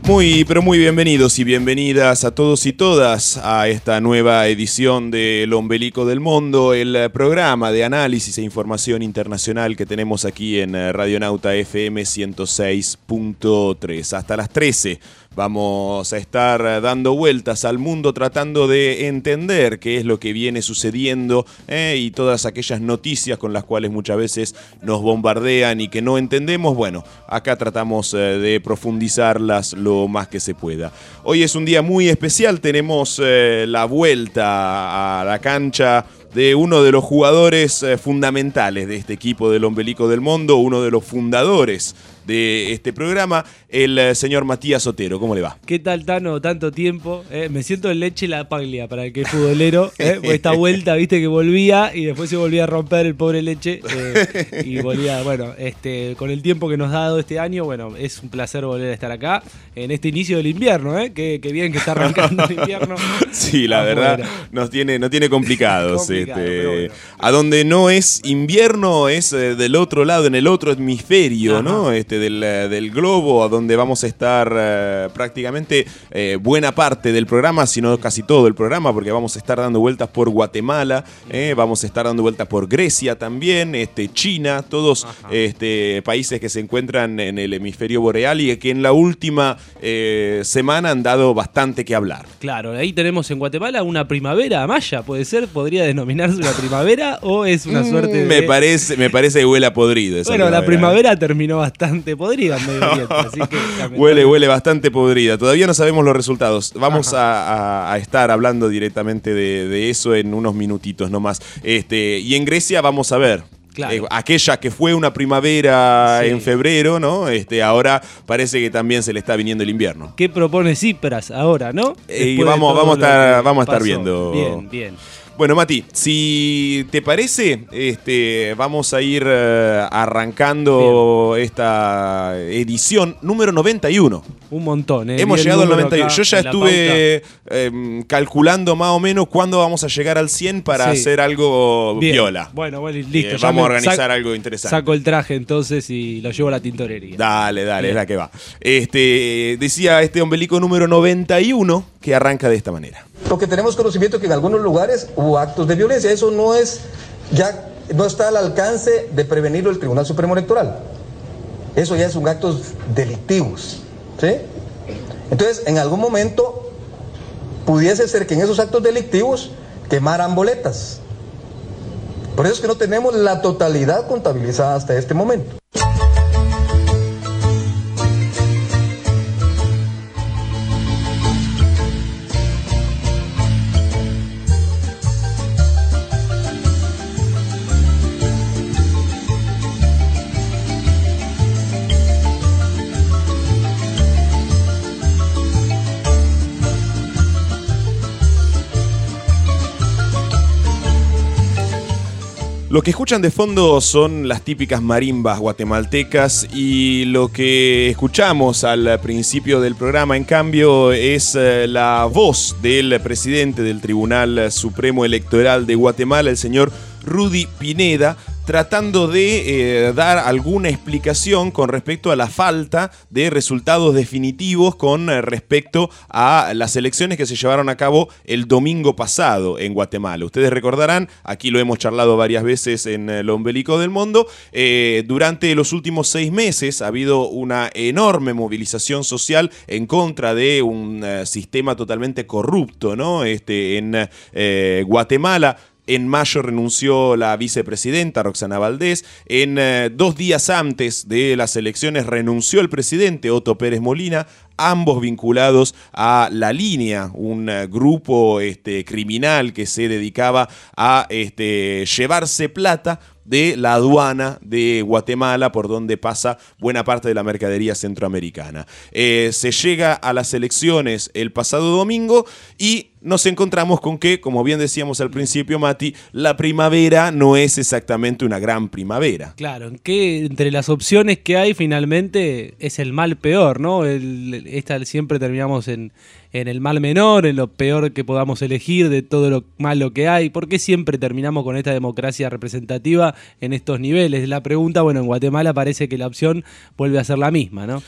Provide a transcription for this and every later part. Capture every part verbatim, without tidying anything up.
Muy, pero muy bienvenidos y bienvenidas a todos y todas a esta nueva edición de El Ombelico del Mundo, el programa de análisis e información internacional que tenemos aquí en Radionauta F M ciento seis punto tres. Hasta las trece vamos a estar dando vueltas al mundo tratando de entender qué es lo que viene sucediendo eh, y todas aquellas noticias con las cuales muchas veces nos bombardean y que no entendemos. Bueno, acá tratamos eh, de profundizarlas lo más que se pueda. Hoy es un día muy especial, tenemos eh, la vuelta a la cancha de uno de los jugadores eh, fundamentales de este equipo del Ombelico del Mundo, uno de los fundadores de este programa, el eh, señor Matías Otero. ¿Cómo le va? ¿Qué tal, Tano? Tanto tiempo. Eh, me siento en leche la paglia para el que es futbolero. Eh, esta vuelta, viste que volvía y después se volvía a romper el pobre Leche. Eh, y volvía, bueno, este, con el tiempo que nos ha dado este año, bueno, es un placer volver a estar acá en este inicio del invierno. Eh, qué, qué bien que está arrancando el invierno. Sí, la Afuera. verdad nos tiene, nos tiene complicados. Complicado, este, bueno. A donde no es invierno es eh, del otro lado, en el otro hemisferio, Ajá. ¿no? Este, del, del globo, a donde vamos a estar eh, prácticamente eh, buena parte del programa, si no casi todo el programa, porque vamos a estar dando vueltas por Guatemala, eh, vamos a estar dando vueltas por Grecia también, este, China, todos este, países que se encuentran en el hemisferio boreal y que en la última eh, semana han dado bastante que hablar. Claro, ahí tenemos en Guatemala una primavera maya, ¿puede ser? ¿Podría denominarse una primavera o es una suerte de...? Me parece, me parece que huele a podrido esa Bueno, primavera. la primavera terminó bastante podrida en Medio Oriente, así que... Huele, huele bastante podrida. Todavía no sabemos los resultados. Vamos a, a, a estar hablando directamente de, de eso en unos minutitos nomás. Este, y en Grecia vamos a ver. Claro. Eh, aquella que fue una primavera Sí. en febrero, ¿no? Este, ahora parece que también se le está viniendo el invierno. ¿Qué propone Tsipras ahora, no? Eh, y Después de vamos, todo vamos a lo estar, que vamos a estar pasó. viendo. Bien, bien. Bueno, Mati, si te parece, este, vamos a ir eh, arrancando Bien. esta edición número noventa y uno. Un montón, ¿eh? Hemos Vi el llegado al número noventa y uno. acá Yo ya en la estuve eh, calculando más o menos cuándo vamos a llegar al cien para Sí. hacer algo Bien. viola. Bueno, bueno, listo. Eh, ya vamos a me organizar sac- algo interesante. Saco el traje entonces y lo llevo a la tintorería. Dale, dale, Bien. es la que va. Este, decía este ombelico número noventa y uno que arranca de esta manera. Porque tenemos conocimiento que en algunos lugares hubo actos de violencia. Eso no es, ya no está al alcance de prevenirlo el Tribunal Supremo Electoral. Eso ya son actos delictivos, ¿sí? Entonces, en algún momento pudiese ser que en esos actos delictivos quemaran boletas. Por eso es que no tenemos la totalidad contabilizada hasta este momento. Lo que escuchan de fondo son las típicas marimbas guatemaltecas y lo que escuchamos al principio del programa, en cambio, es eh, la voz del presidente del Tribunal Supremo Electoral de Guatemala, el señor Rudy Pineda, tratando de eh, dar alguna explicación con respecto a la falta de resultados definitivos con eh, respecto a las elecciones que se llevaron a cabo el domingo pasado en Guatemala. Ustedes recordarán, aquí lo hemos charlado varias veces en El Ombelico del Mundo, eh, durante los últimos seis meses ha habido una enorme movilización social en contra de un eh, sistema totalmente corrupto, ¿no? Este, en eh, Guatemala. En mayo renunció la vicepresidenta Roxana Valdés. En eh, dos días antes de las elecciones renunció el presidente Otto Pérez Molina, ambos vinculados a La Línea, un uh, grupo este, criminal que se dedicaba a este, llevarse plata de la aduana de Guatemala, por donde pasa buena parte de la mercadería centroamericana. Eh, se llega a las elecciones el pasado domingo y nos encontramos con que, como bien decíamos al principio, Mati, la primavera no es exactamente una gran primavera. Claro, que entre las opciones que hay finalmente es el mal peor, ¿no? El, esta siempre terminamos en, en el mal menor, en lo peor que podamos elegir de todo lo malo que hay. ¿Por qué siempre terminamos con esta democracia representativa en estos niveles? La pregunta, bueno, en Guatemala parece que la opción vuelve a ser la misma, ¿no?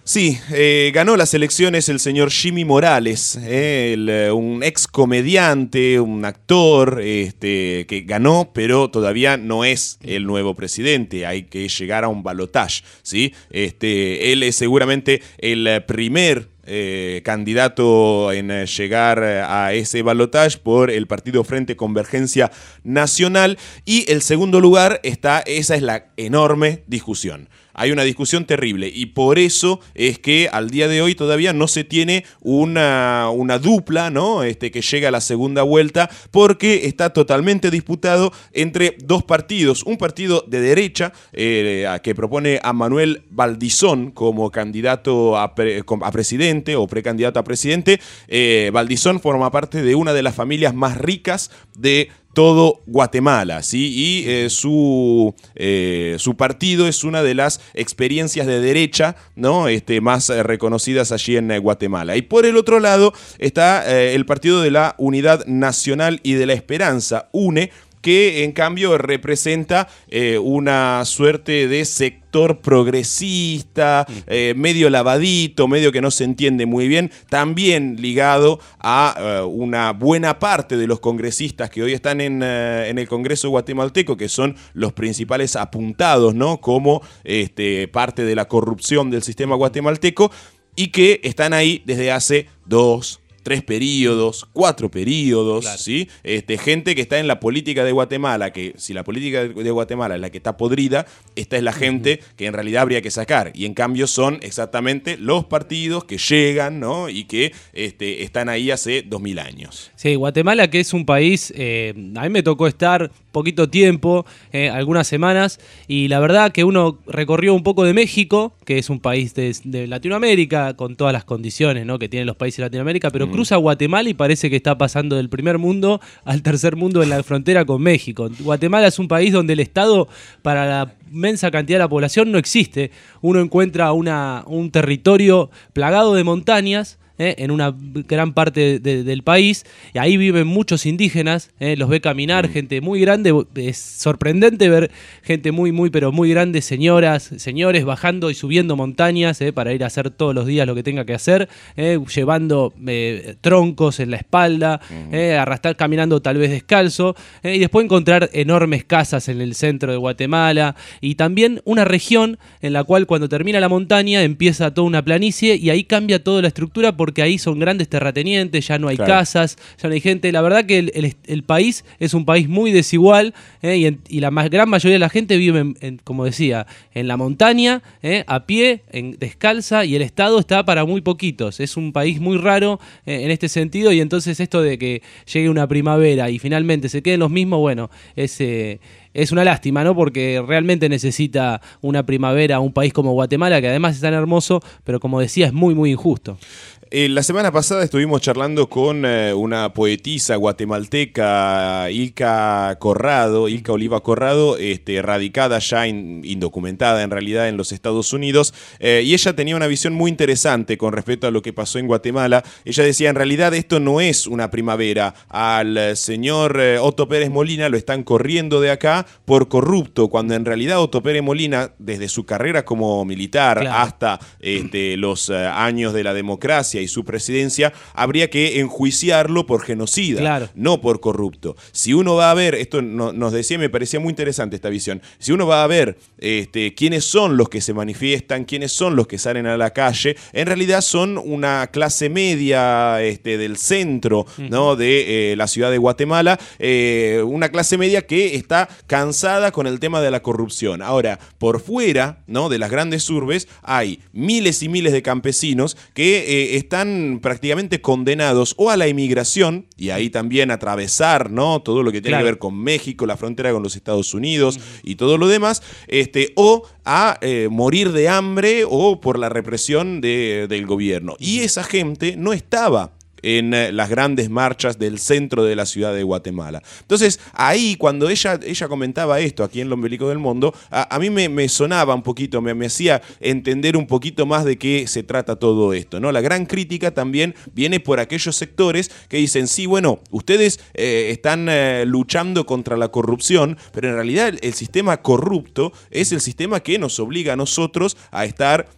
Sí, eh, ganó las elecciones el señor Jimmy Morales, eh, el, un ex comediante, un actor este, que ganó, pero todavía no es el nuevo presidente. Hay que llegar a un balotaje, ¿sí? Este, él es seguramente el primer Eh, candidato en eh, llegar a ese balotaje por el partido Frente Convergencia Nacional, y el segundo lugar está, esa es la enorme discusión. Hay una discusión terrible y por eso es que al día de hoy todavía no se tiene una, una dupla, ¿no? Este, que llega a la segunda vuelta, porque está totalmente disputado entre dos partidos. Un partido de derecha eh, que propone a Manuel Valdizón como candidato a, pre, a presidente o precandidato a presidente. Eh, Valdizón forma parte de una de las familias más ricas de todo Guatemala, ¿sí? Y eh, su, eh, su partido es una de las experiencias de derecha, ¿no? Este, más eh, reconocidas allí en eh, Guatemala. Y por el otro lado está eh, el Partido de la Unidad Nacional y de la Esperanza, UNE, que en cambio representa eh, una suerte de sector progresista, eh, medio lavadito, medio que no se entiende muy bien, también ligado a eh, una buena parte de los congresistas que hoy están en, eh, en el Congreso guatemalteco, que son los principales apuntados, ¿no? Como este, parte de la corrupción del sistema guatemalteco, y que están ahí desde hace dos, tres periodos, cuatro periodos, claro. ¿Sí? Este, gente que está en la política de Guatemala, que si la política de Guatemala es la que está podrida, esta es la gente que en realidad habría que sacar. Y en cambio son exactamente los partidos que llegan, ¿no? Y que este, están ahí hace dos mil años. Sí, Guatemala, que es un país, eh, a mí me tocó estar poquito tiempo, eh, algunas semanas, y la verdad que uno recorrió un poco de México, que es un país de, de Latinoamérica, con todas las condiciones, ¿no? Que tienen los países de Latinoamérica, pero mm. cruza Guatemala y parece que está pasando del primer mundo al tercer mundo en la frontera con México. Guatemala es un país donde el Estado, para la inmensa cantidad de la población, no existe. Uno encuentra una, un territorio plagado de montañas, Eh, en una gran parte de, del país, y ahí viven muchos indígenas, eh, los ve caminar, mm. gente muy grande, es sorprendente ver gente muy, muy, pero muy grande, señoras, señores bajando y subiendo montañas eh, para ir a hacer todos los días lo que tenga que hacer, eh, llevando eh, troncos en la espalda, mm. eh, arrastrar, caminando tal vez descalzo, eh, y después encontrar enormes casas en el centro de Guatemala, y también una región en la cual cuando termina la montaña empieza toda una planicie, y ahí cambia toda la estructura porque porque ahí son grandes terratenientes, ya no hay claro. casas, ya no hay gente. La verdad que el, el, el país es un país muy desigual eh, y, en, y la más, gran mayoría de la gente vive, en, en, como decía, en la montaña, eh, a pie, en, descalza, y el Estado está para muy poquitos. Es un país muy raro eh, en este sentido, y entonces esto de que llegue una primavera y finalmente se queden los mismos, bueno, es... Eh, Es una lástima, ¿no? Porque realmente necesita una primavera un país como Guatemala, que además es tan hermoso, pero como decía, es muy, muy injusto. Eh, la semana pasada estuvimos charlando con eh, una poetisa guatemalteca, Ilka Corrado, Ilka Oliva Corrado, este, radicada ya, in, indocumentada en realidad en los Estados Unidos, eh, y ella tenía una visión muy interesante con respecto a lo que pasó en Guatemala. Ella decía, en realidad esto no es una primavera, al señor eh, Otto Pérez Molina lo están corriendo de acá por corrupto, cuando en realidad Otto Pérez Molina, desde su carrera como militar claro. hasta este, los uh, años de la democracia y su presidencia, habría que enjuiciarlo por genocida, claro. no por corrupto. Si uno va a ver, esto no, nos decía, me parecía muy interesante esta visión, si uno va a ver este, quiénes son los que se manifiestan, quiénes son los que salen a la calle, en realidad son una clase media este, del centro, uh-huh. ¿no? de eh, la ciudad de Guatemala, eh, una clase media que está cansada con el tema de la corrupción. Ahora, por fuera, ¿no? de las grandes urbes hay miles y miles de campesinos que eh, están prácticamente condenados o a la inmigración, y ahí también atravesar, ¿no? todo lo que tiene claro. que ver con México, la frontera con los Estados Unidos uh-huh. y todo lo demás, este, o a eh, morir de hambre o por la represión de, del gobierno. Y esa gente no estaba en eh, las grandes marchas del centro de la ciudad de Guatemala. Entonces, ahí cuando ella, ella comentaba esto aquí en Lo Ombelico del Mundo, a, a mí me, me sonaba un poquito, me, me hacía entender un poquito más de qué se trata todo esto, ¿no? La gran crítica también viene por aquellos sectores que dicen, sí, bueno, ustedes eh, están eh, luchando contra la corrupción, pero en realidad el, el sistema corrupto es el sistema que nos obliga a nosotros a estar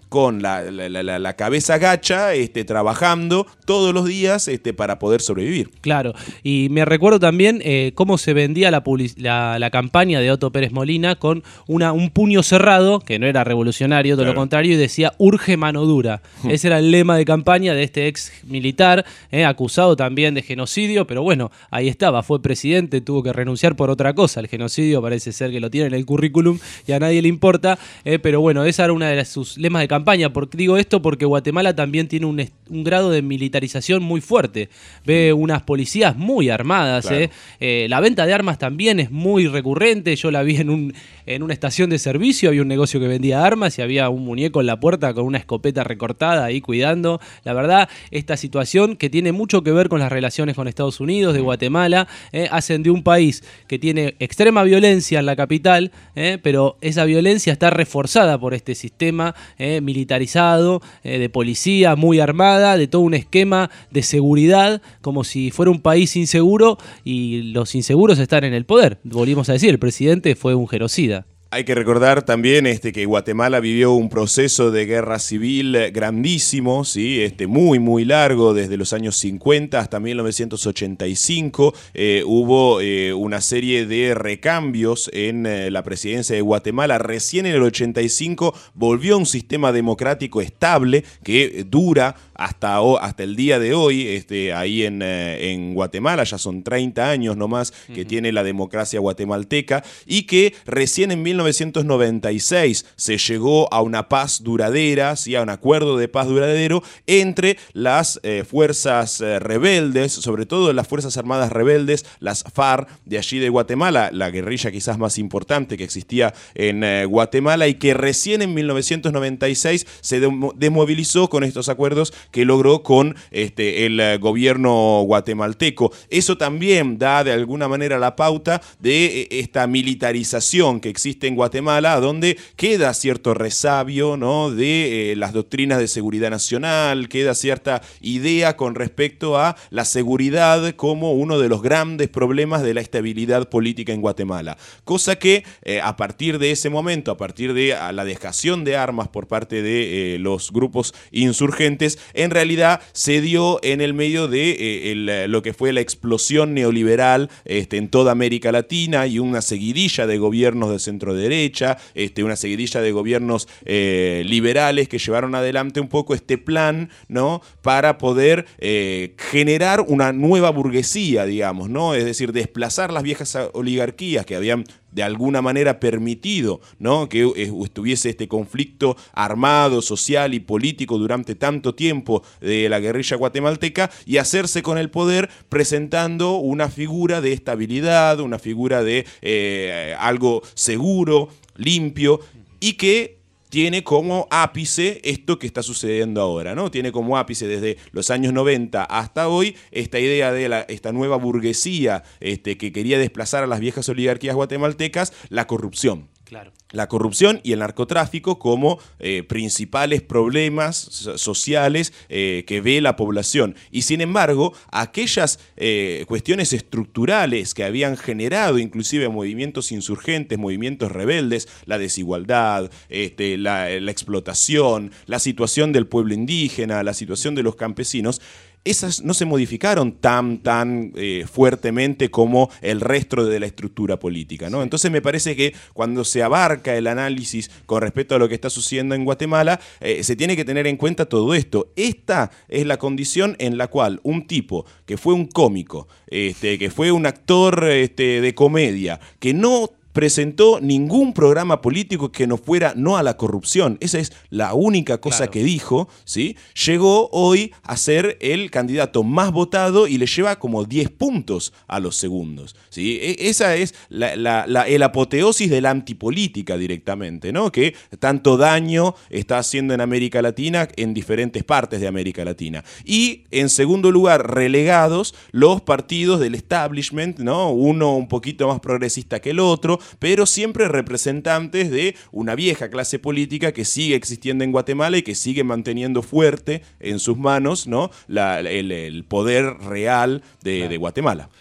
con la, la, la, la cabeza gacha, este, trabajando todos los días este, para poder sobrevivir. Claro, y me recuerdo también eh, cómo se vendía la, la, la campaña de Otto Pérez Molina con una, un puño cerrado, que no era revolucionario, todo claro. lo contrario, y decía urge mano dura. Ese era el lema de campaña de este ex militar, eh, acusado también de genocidio, pero bueno, ahí estaba, fue presidente, tuvo que renunciar por otra cosa. El genocidio parece ser que lo tiene en el currículum y a nadie le importa, eh, pero bueno, esa era una de las, sus lemas de campaña. Porque, digo esto porque Guatemala también tiene un, un grado de militarización muy fuerte. Ve unas policías muy armadas. Claro. Eh. Eh, la venta de armas también es muy recurrente. Yo la vi en, un, en una estación de servicio, había un negocio que vendía armas y había un muñeco en la puerta con una escopeta recortada ahí cuidando. La verdad, esta situación que tiene mucho que ver con las relaciones con Estados Unidos, de Guatemala, eh, hacen de un país que tiene extrema violencia en la capital, eh, pero esa violencia está reforzada por este sistema eh, militarizado, eh, de policía muy armada, de todo un esquema de seguridad, como si fuera un país inseguro y los inseguros están en el poder. Volvimos a decir, el presidente fue un genocida. Hay que recordar también este, que Guatemala vivió un proceso de guerra civil grandísimo, ¿sí? este, muy, muy largo, desde los años cincuenta hasta mil novecientos ochenta y cinco. Eh, hubo eh, una serie de recambios en eh, la presidencia de Guatemala. Recién en el ochenta y cinco volvió un sistema democrático estable que dura hasta, hasta el día de hoy, este, ahí en, eh, en Guatemala. Ya son treinta años nomás que uh-huh. tiene la democracia guatemalteca, y que recién en mil novecientos noventa y seis se llegó a una paz duradera, ¿sí? a un acuerdo de paz duradero entre las eh, fuerzas eh, rebeldes, sobre todo las Fuerzas Armadas Rebeldes, las FARC de allí de Guatemala, la guerrilla quizás más importante que existía en eh, Guatemala, y que recién en mil novecientos noventa y seis se desmovilizó con estos acuerdos que logró con este, el eh, gobierno guatemalteco. Eso también da de alguna manera la pauta de eh, esta militarización que existe en Guatemala, donde queda cierto resabio, ¿no? de eh, las doctrinas de seguridad nacional, queda cierta idea con respecto a la seguridad como uno de los grandes problemas de la estabilidad política en Guatemala. Cosa que eh, a partir de ese momento, a partir de a la dejación de armas por parte de eh, los grupos insurgentes, en realidad se dio en el medio de eh, el, lo que fue la explosión neoliberal este, en toda América Latina, y una seguidilla de gobiernos de centro derecha, este, una seguidilla de gobiernos eh, liberales que llevaron adelante un poco este plan, ¿no? para poder eh, generar una nueva burguesía, digamos, ¿no? es decir, desplazar las viejas oligarquías que habían de alguna manera permitido, ¿no? que estuviese este conflicto armado, social y político durante tanto tiempo de la guerrilla guatemalteca, y hacerse con el poder presentando una figura de estabilidad, una figura de eh, algo seguro, limpio, y que tiene como ápice esto que está sucediendo ahora, ¿no? Tiene como ápice desde los años noventa hasta hoy esta idea de la, esta nueva burguesía este, que quería desplazar a las viejas oligarquías guatemaltecas, la corrupción. Claro. La corrupción y el narcotráfico como eh, principales problemas sociales eh, que ve la población. Y sin embargo, aquellas eh, cuestiones estructurales que habían generado inclusive movimientos insurgentes, movimientos rebeldes, la desigualdad, este, la, la explotación, la situación del pueblo indígena, la situación de los campesinos, esas no se modificaron tan, tan eh, fuertemente como el resto de la estructura política, ¿no? Entonces me parece que cuando se abarca el análisis con respecto a lo que está sucediendo en Guatemala, eh, se tiene que tener en cuenta todo esto. Esta es la condición en la cual un tipo que fue un cómico, este, que fue un actor este, de comedia, que no presentó ningún programa político que no fuera no a la corrupción, esa es la única cosa claro. que dijo, ¿sí? Llegó hoy a ser el candidato más votado y le lleva como diez puntos a los segundos, ¿sí? Esa es la, la, la, el apoteosis de la antipolítica directamente, ¿no? Que tanto daño está haciendo en América Latina, en diferentes partes de América Latina. Y en segundo lugar, relegados los partidos del establishment, ¿no? Uno un poquito más progresista que el otro, pero siempre representantes de una vieja clase política que sigue existiendo en Guatemala y que sigue manteniendo fuerte en sus manos, ¿no? la, el, el poder real de, claro. de Guatemala.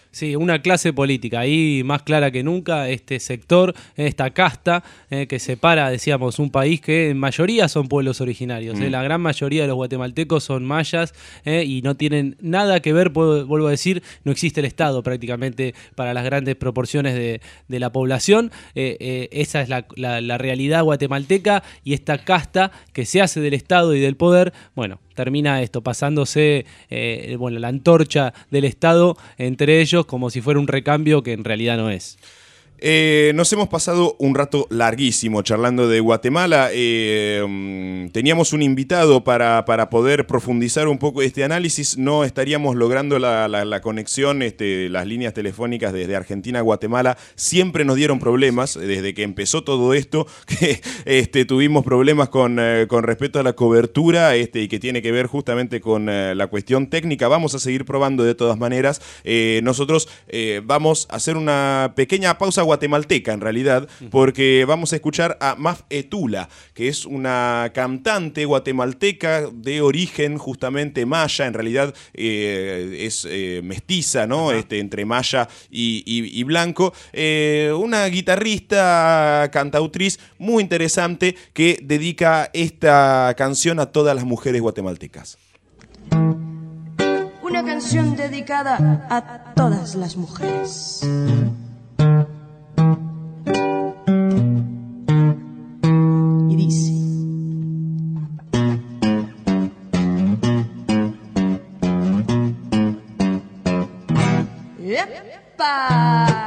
Sí, una clase política, ahí más clara que nunca, este sector, esta casta eh, que separa, decíamos, un país que en mayoría son pueblos originarios. Mm. Eh, la gran mayoría de los guatemaltecos son mayas eh, y no tienen nada que ver, puedo, vuelvo a decir, no existe el Estado prácticamente para las grandes proporciones de, de la población. Eh, eh, esa es la, la, la realidad guatemalteca, y esta casta que se hace del Estado y del poder, bueno, termina esto, pasándose eh, bueno, la antorcha del Estado entre ellos como si fuera un recambio que en realidad no es. Eh, nos hemos pasado un rato larguísimo charlando de Guatemala. Eh, um, teníamos un invitado para, para poder profundizar un poco este análisis. No estaríamos logrando la, la, la conexión, este, las líneas telefónicas desde Argentina a Guatemala siempre nos dieron problemas desde que empezó todo esto, que este, tuvimos problemas con, eh, con respecto a la cobertura este, y que tiene que ver justamente con eh, la cuestión técnica. Vamos a seguir probando de todas maneras. Eh, nosotros eh, vamos a hacer una pequeña pausa guatemalteca en realidad, porque vamos a escuchar a Maf Etula, que es una cantante guatemalteca de origen justamente maya, en realidad eh, es eh, mestiza, ¿no? Este, entre maya y, y, y blanco, eh, una guitarrista, cantautriz muy interesante que dedica esta canción a todas las mujeres guatemaltecas. Una canción dedicada a todas las mujeres. Y dice: ¡epa!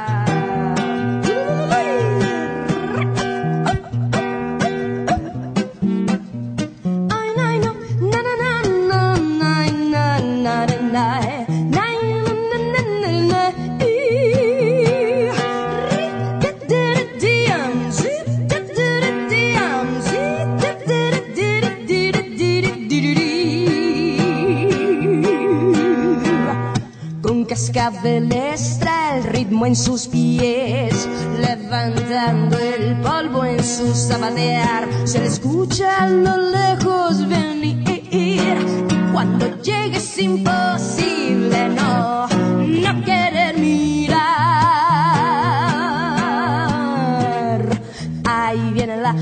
Cascabeles trae el ritmo en sus pies, levantando el polvo en su zapatear. Se le escucha a lo lejos venir, y cuando llegue es imposible no, no querer mirar. Ahí viene la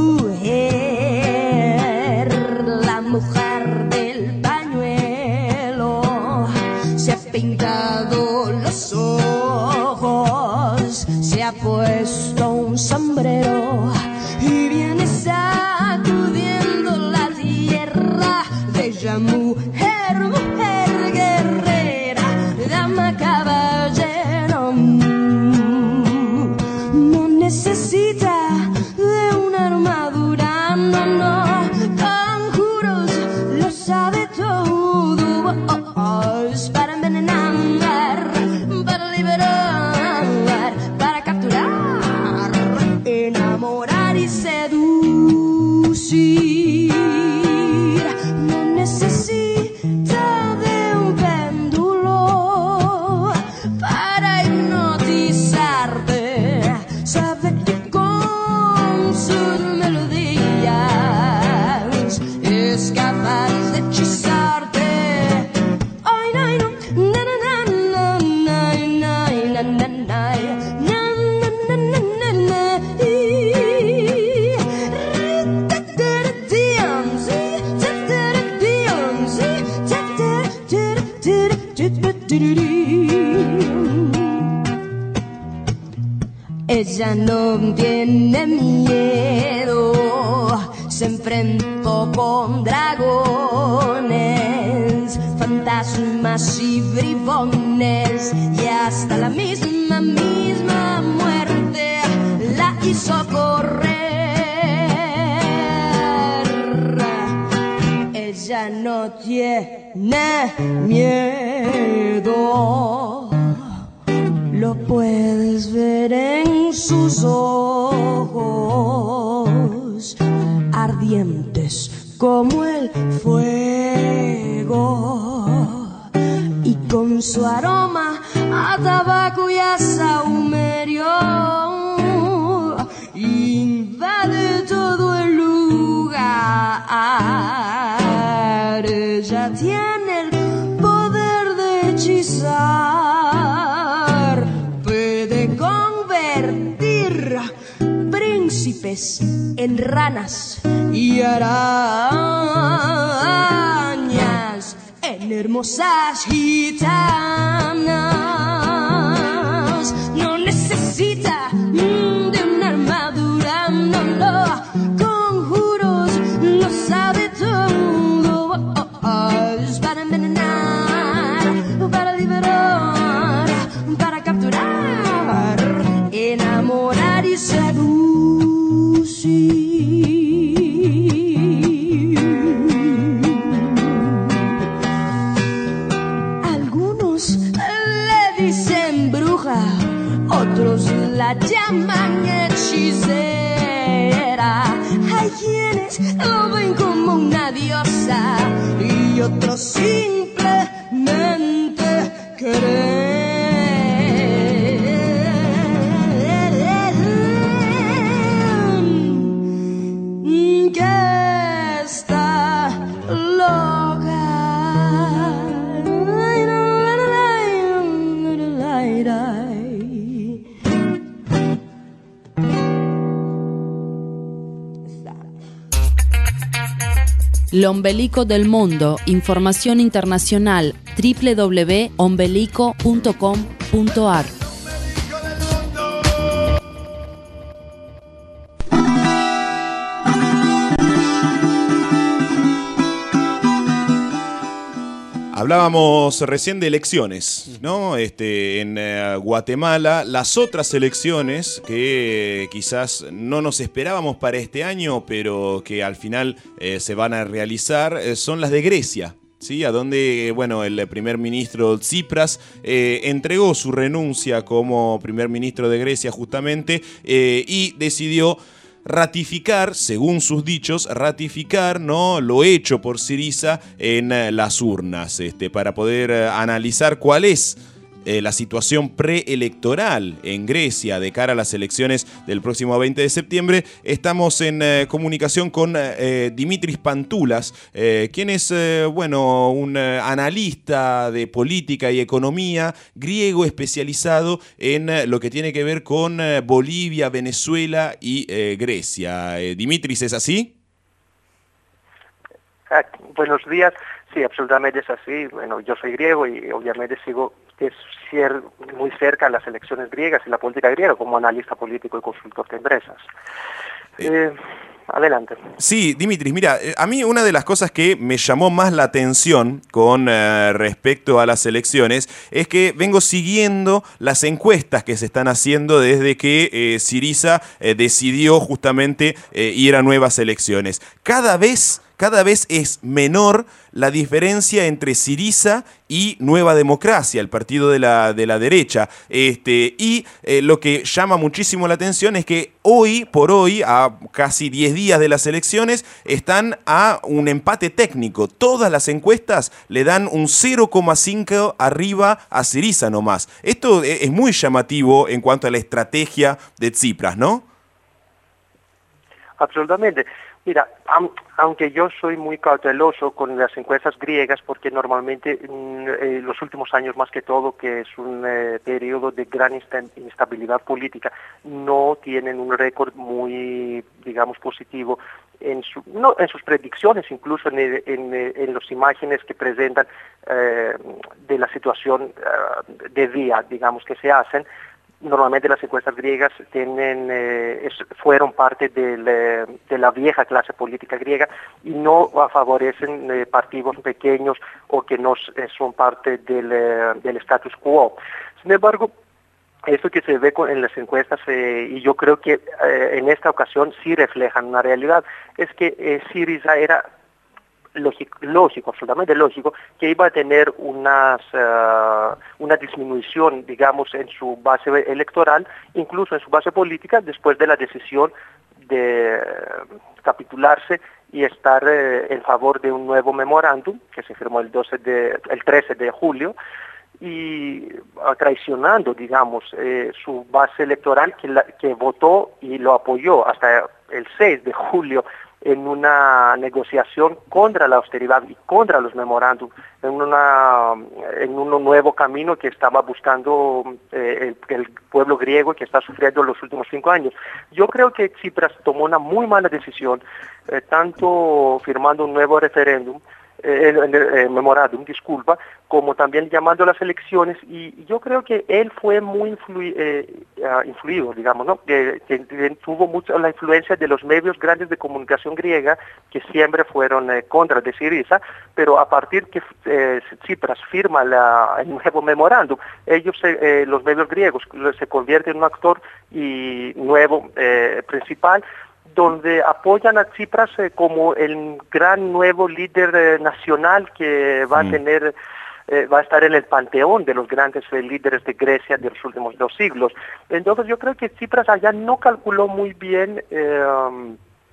mujer, la mujer del pañuelo. Se ha pintado los ojos, se ha puesto un sombrero y viene sacudiendo la tierra. Bella mujer, mujer guerrera, dama caballero, no necesita de una armadura, no, no, conjuros, lo sabe todo. Oh, oh, es para envenenar, para liberar, para capturar, enamorar y seducir. No necesita de un péndulo para hipnotizarte. Sabe que con sus melodías es capaz de hechizarte. Ay, no, no, na, na, na, na, na, na, na, na, na, na, na, na, y ella no tiene miedo, se enfrentó con dragones, fantasmas y bribones, y hasta la misma, misma muerte la hizo correr. Ella no tiene miedo, lo puedes ver en sus ojos, ardientes como el fuego, y con su aroma a tabaco y a sahumerio invade todo el lugar. Ella tiene el poder de hechizar. príncipes en ranas y arañas, en hermosas gitanas. No necesita mm, de una armadura, no, no, conjuros, lo sabe todo. Oh, oh, oh. Es para envenenar, para liberar, para capturar, enamorar y seducir. Otros la llaman hechicera. Hay quienes lo ven como una diosa y otros simplemente creen que está loca. L'ombelico del mundo, información internacional, doble u doble u doble u punto ombelico punto com punto a r. Hablábamos recién de elecciones, ¿no? Este, en eh, Guatemala, las otras elecciones que eh, quizás no nos esperábamos para este año, pero que al final eh, se van a realizar, eh, son las de Grecia. Sí, a donde, bueno, el primer ministro Tsipras eh, entregó su renuncia como primer ministro de Grecia justamente eh, y decidió ratificar, según sus dichos, ratificar, ¿no?, lo hecho por Syriza en eh, las urnas, este, para poder eh, analizar cuál es eh, la situación preelectoral en Grecia de cara a las elecciones del próximo veinte de septiembre. Estamos en eh, comunicación con eh, Dimitris Pantoulas, eh, quien es, eh, bueno, un eh, analista de política y economía griego especializado en eh, lo que tiene que ver con eh, Bolivia, Venezuela y eh, Grecia. Eh, Dimitris, ¿es así? Ah, buenos días. Sí, absolutamente es así. Bueno, yo soy griego y obviamente sigo de ser muy cerca las elecciones griegas y la política griega como analista político y consultor de empresas. Eh, adelante. Sí, Dimitris, mira, a mí una de las cosas que me llamó más la atención con eh, respecto a las elecciones es que vengo siguiendo las encuestas que se están haciendo desde que eh, Syriza eh, decidió justamente eh, ir a nuevas elecciones. Cada vez... Cada vez es menor la diferencia entre Syriza y Nueva Democracia, el partido de la, de la derecha. Este, y eh, lo que llama muchísimo la atención es que hoy por hoy, a casi diez días de las elecciones, están a un empate técnico. Todas las encuestas le dan un cero coma cinco arriba a Syriza nomás. Esto es muy llamativo en cuanto a la estrategia de Tsipras, ¿no? Absolutamente. Mira, aunque yo soy muy cauteloso con las encuestas griegas, porque normalmente en eh, los últimos años más que todo, que es un eh, periodo de gran inestabilidad política, no tienen un récord muy, digamos, positivo en, su, no, en sus predicciones, incluso en, en, en las imágenes que presentan eh, de la situación eh, de día, digamos, que se hacen. Normalmente las encuestas griegas tienen, eh, es, fueron parte del, eh, de la vieja clase política griega y no favorecen eh, partidos pequeños o que no eh, son parte del, eh, del status quo. Sin embargo, esto que se ve con, en las encuestas, eh, y yo creo que eh, en esta ocasión sí reflejan una realidad, es que eh, Syriza era Lógico, lógico, absolutamente lógico, que iba a tener unas, uh, una disminución, digamos, en su base electoral, incluso en su base política, después de la decisión de capitularse y estar eh, en favor de un nuevo memorándum que se firmó el, doce de, el trece de julio, y uh, traicionando, digamos, eh, su base electoral que, la, que votó y lo apoyó hasta el seis de julio en una negociación contra la austeridad y contra los memorándum, en, una, en un nuevo camino que estaba buscando eh, el, el pueblo griego que está sufriendo los últimos cinco años. Yo creo que Tsipras tomó una muy mala decisión, eh, tanto firmando un nuevo referéndum, Eh, el, el, el memorándum, disculpa, como también llamando a las elecciones, y yo creo que él fue muy influi, eh, uh, influido, digamos, ¿no? Que, que, que tuvo mucha la influencia de los medios grandes de comunicación griega, que siempre fueron eh, contra de Syriza, pero a partir que eh, Tsipras firma la, el nuevo memorándum, ellos, eh, los medios griegos, se convierten en un actor y nuevo eh, principal, donde apoyan a Tsipras eh, como el gran nuevo líder eh, nacional que va mm. a tener, eh, va a estar en el panteón de los grandes eh, líderes de Grecia de los últimos dos siglos. Entonces yo creo que Tsipras allá no calculó muy bien, eh,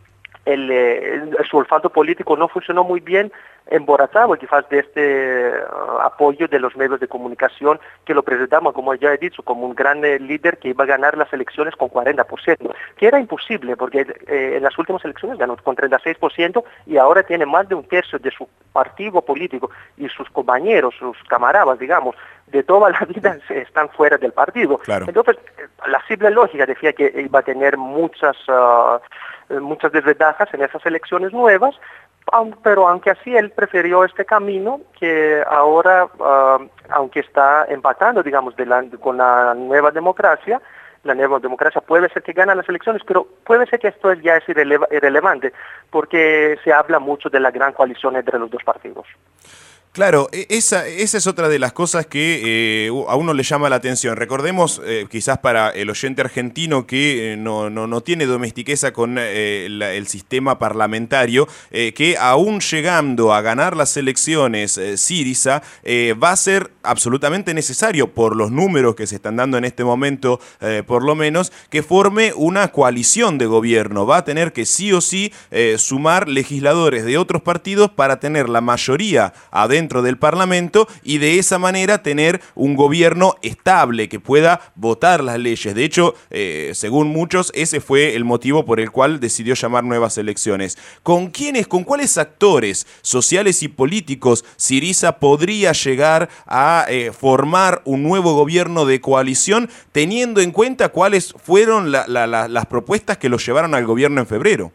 el, el, su olfato político no funcionó muy bien, emboratado quizás de este uh, apoyo de los medios de comunicación que lo presentaban, como ya he dicho, como un gran eh, líder que iba a ganar las elecciones con cuarenta por ciento, que era imposible porque eh, en las últimas elecciones ganó con treinta y seis por ciento y ahora tiene más de un tercio de su partido político y sus compañeros, sus camaradas, digamos, de toda la vida están fuera del partido. Claro. Entonces, la simple lógica decía que iba a tener muchas, uh, muchas desventajas en esas elecciones nuevas, pero aunque así él prefirió este camino que ahora, uh, aunque está empatando, digamos, de la, con la nueva democracia, la nueva democracia puede ser que gane las elecciones, pero puede ser que esto ya es irrele- irrelevante, porque se habla mucho de la gran coalición entre los dos partidos. Claro, esa, esa es otra de las cosas que eh, a uno le llama la atención. Recordemos, eh, quizás para el oyente argentino que eh, no, no, no tiene domestiqueza con eh, la, el sistema parlamentario, eh, que aún llegando a ganar las elecciones eh, Syriza, eh, va a ser absolutamente necesario, por los números que se están dando en este momento, eh, por lo menos, que forme una coalición de gobierno. Va a tener que sí o sí eh, sumar legisladores de otros partidos para tener la mayoría adentro dentro del Parlamento y de esa manera tener un gobierno estable que pueda votar las leyes. De hecho, eh, según muchos, ese fue el motivo por el cual decidió llamar nuevas elecciones. ¿Con quiénes, con cuáles actores sociales y políticos Syriza podría llegar a eh, formar un nuevo gobierno de coalición, teniendo en cuenta cuáles fueron la, la, la, las propuestas que los llevaron al gobierno en febrero?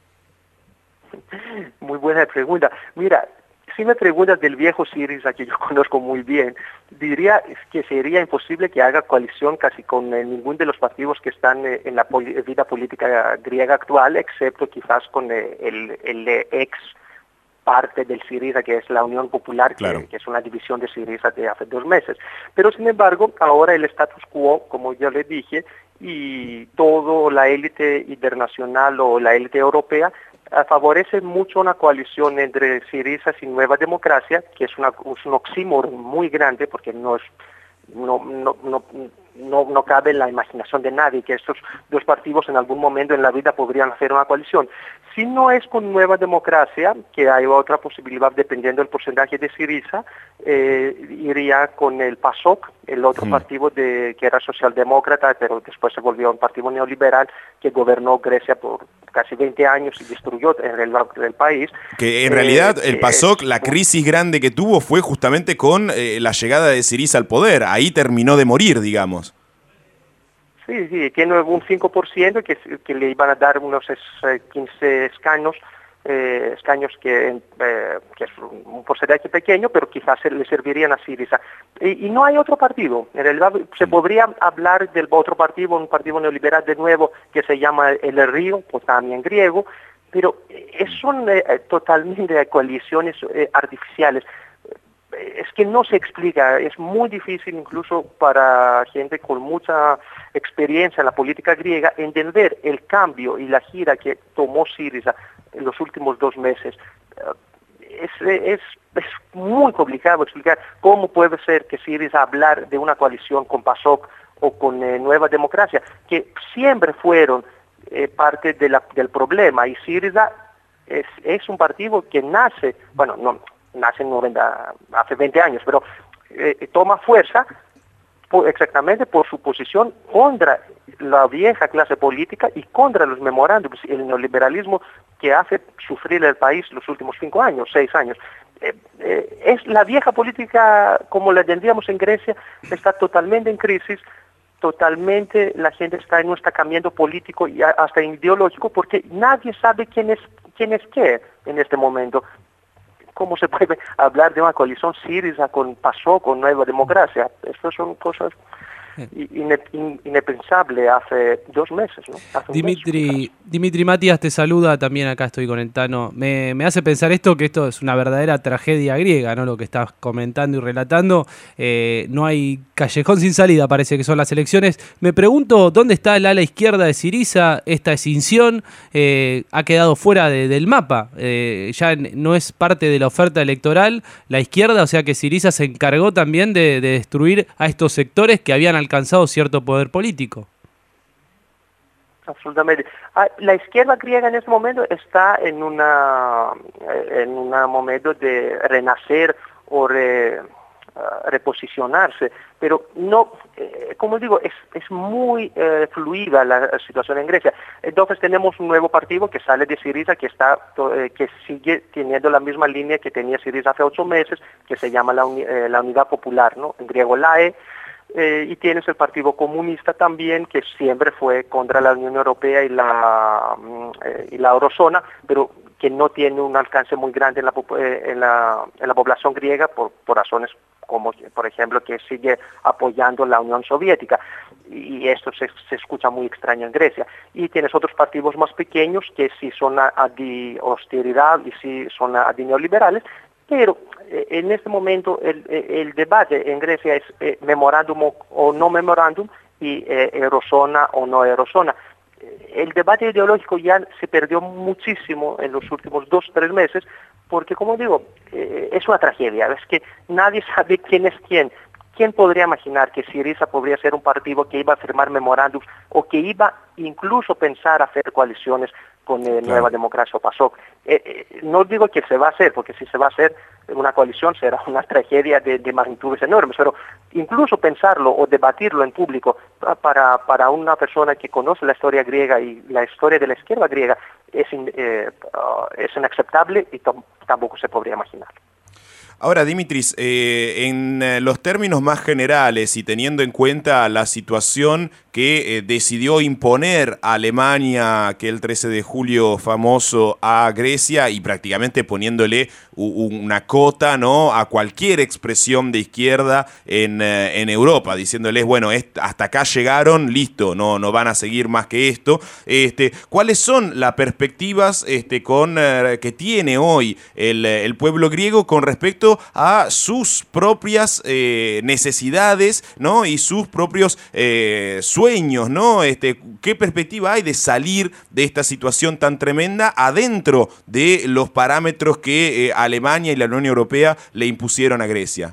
Muy buena pregunta. Mira, si me preguntas del viejo Syriza, que yo conozco muy bien, diría que sería imposible que haga coalición casi con eh, ninguno de los partidos que están eh, en la poli- vida política griega actual, excepto quizás con eh, el, el eh, ex parte del Syriza, que es la Unión Popular, claro. que, que es una división de Syriza de hace dos meses. Pero sin embargo, ahora el status quo, como ya le dije, y toda la élite internacional o la élite europea favorece mucho una coalición entre Syriza y Nueva Democracia, que es, una, es un oxímoron muy grande, porque no es no no no no no cabe en la imaginación de nadie que estos dos partidos en algún momento en la vida podrían hacer una coalición. Si no es con Nueva Democracia, que hay otra posibilidad dependiendo del porcentaje de Syriza, eh, iría con el PASOK, el otro mm. partido de, que era socialdemócrata, pero después se volvió un partido neoliberal que gobernó Grecia por casi veinte años y destruyó el, el, el país. Que en realidad eh, el PASOK, eh, la crisis grande que tuvo fue justamente con eh, la llegada de Syriza al poder. Ahí terminó de morir, digamos. Sí, sí, tiene un cinco por ciento que, que le iban a dar unos quince escaños, eh, escaños que, eh, que es un porcentaje pequeño, pero quizás le servirían a Syriza. Y, y no hay otro partido. En realidad se podría hablar del otro partido, un partido neoliberal de nuevo que se llama el Río, pues también griego, pero son eh, totalmente coaliciones eh, artificiales. Es que no se explica, es muy difícil incluso para gente con mucha experiencia en la política griega entender el cambio y la gira que tomó Syriza en los últimos dos meses. Es, es, es muy complicado explicar cómo puede ser que Syriza hablar de una coalición con PASOK o con eh, Nueva Democracia, que siempre fueron eh, parte de la, del problema, y Syriza es, es un partido que nace, bueno, no nace en noventa, hace veinte años, pero eh, toma fuerza por, exactamente por su posición contra la vieja clase política y contra los memorándums, el neoliberalismo que hace sufrir el país los últimos cinco años, seis años. Eh, eh, es la vieja política como la tendríamos en Grecia, está totalmente en crisis, totalmente la gente está en un estancamiento político y hasta ideológico porque nadie sabe quién es quién es qué en este momento. ¿Cómo se puede hablar de una coalición Syriza con PASOK, con Nueva Democracia? Estas son cosas inepensable hace dos meses, ¿no? Hace Dimitri, mes, Dimitri Matías te saluda, también acá estoy con el Tano. Me, me hace pensar esto, que esto es una verdadera tragedia griega, ¿no? Lo que estás comentando y relatando. Eh, no hay callejón sin salida, parece que son las elecciones. Me pregunto, ¿dónde está el ala izquierda de Syriza? Esta escinsión eh, ha quedado fuera de, del mapa. Eh, ya no es parte de la oferta electoral la izquierda, o sea que Syriza se encargó también de, de destruir a estos sectores que habían alcanzado cierto poder político. Absolutamente. La izquierda griega en este momento está en una en un momento de renacer o re, uh, reposicionarse, pero no, eh, como digo, es, es muy eh, fluida la situación en Grecia. Entonces tenemos un nuevo partido que sale de Syriza, que está eh, que sigue teniendo la misma línea que tenía Syriza hace ocho meses, que se llama la, uni, eh, la Unidad Popular, ¿no? En griego L A E. Eh, y tienes el Partido Comunista también, que siempre fue contra la Unión Europea y la, eh, y la Eurozona, pero que no tiene un alcance muy grande en la, eh, en la, en la población griega por, por razones como, por ejemplo, que sigue apoyando la Unión Soviética. Y esto se, se escucha muy extraño en Grecia. Y tienes otros partidos más pequeños que sí son a, a de austeridad y sí son a, a de neoliberales, pero eh, en este momento el, el debate en Grecia es eh, memorándum o, o no memorándum y eh, eurozona o no eurozona. El debate ideológico ya se perdió muchísimo en los últimos dos o tres meses porque, como digo, eh, es una tragedia. Es que nadie sabe quién es quién. ¿Quién podría imaginar que Syriza podría ser un partido que iba a firmar memorándums o que iba incluso a pensar hacer coaliciones con eh, Nueva claro. Democracia o PASOK? Eh, eh, no digo que se va a hacer, porque si se va a hacer una coalición será una tragedia de, de magnitudes enormes, pero incluso pensarlo o debatirlo en público para, para una persona que conoce la historia griega y la historia de la izquierda griega es, in, eh, uh, es inaceptable y tampoco se podría imaginar. Ahora, Dimitris, eh, en eh, los términos más generales y teniendo en cuenta la situación que eh, decidió imponer a Alemania aquel trece de julio famoso a Grecia y prácticamente poniéndole una cota, ¿no?, a cualquier expresión de izquierda en, eh, en Europa, diciéndoles, bueno, hasta acá llegaron, listo, no, no van a seguir más que esto. Este, ¿Cuáles son las perspectivas este, con, eh, que tiene hoy el, el pueblo griego con respecto a sus propias eh, necesidades, ¿no?, y sus propios eh, sueños, ¿no? Este, ¿qué perspectiva hay de salir de esta situación tan tremenda adentro de los parámetros que eh, Alemania y la Unión Europea le impusieron a Grecia?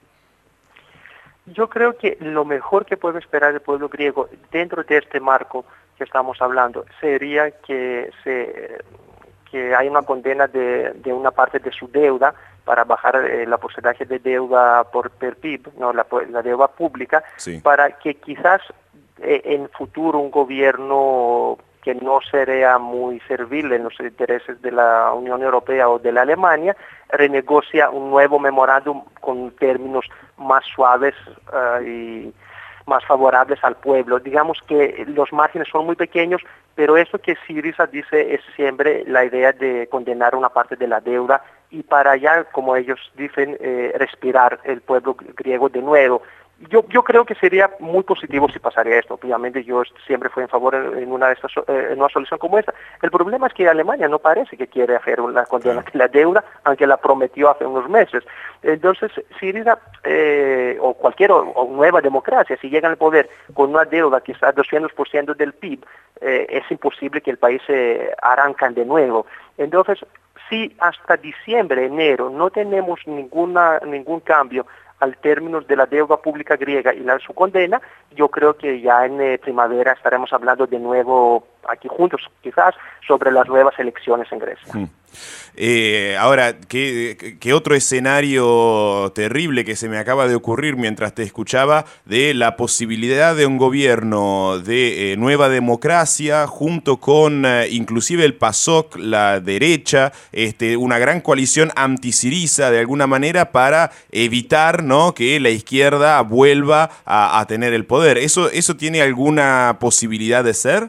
Yo creo que lo mejor que puede esperar el pueblo griego dentro de este marco que estamos hablando sería que se que hay una condena de, de una parte de su deuda para bajar eh, la porcentaje de deuda por per P I B, no la, la deuda pública, sí. Para que quizás eh, en futuro un gobierno que no sería muy servil en los intereses de la Unión Europea o de la Alemania, renegocia un nuevo memorándum con términos más suaves uh, y más favorables al pueblo. Digamos que los márgenes son muy pequeños, pero eso que Syriza dice es siempre la idea de condenar una parte de la deuda y para allá, como ellos dicen, eh, respirar el pueblo griego de nuevo. Yo, yo creo que sería muy positivo si pasaría esto. Obviamente yo siempre fui en favor en, en, una, de estas, eh, en una solución como esta. El problema es que Alemania no parece que quiere hacer una condena de la deuda, aunque la prometió hace unos meses. Entonces, Syriza eh, o cualquier o, o nueva democracia, si llega al poder con una deuda que está a doscientos por ciento del P I B, eh, es imposible que el país se eh, arranque de nuevo. Entonces, si hasta diciembre, enero, no tenemos ninguna ningún cambio al términos de la deuda pública griega y la, su condena, yo creo que ya en eh, primavera estaremos hablando de nuevo aquí juntos quizás, sobre las nuevas elecciones en Grecia. Hmm. Eh, ahora, ¿qué, ¿qué otro escenario terrible que se me acaba de ocurrir mientras te escuchaba de la posibilidad de un gobierno de eh, nueva democracia junto con eh, inclusive el PASOK, la derecha, este, una gran coalición anti-Syriza de alguna manera para evitar, ¿no?, que la izquierda vuelva a, a tener el poder? ¿Eso, ¿Eso tiene alguna posibilidad de ser?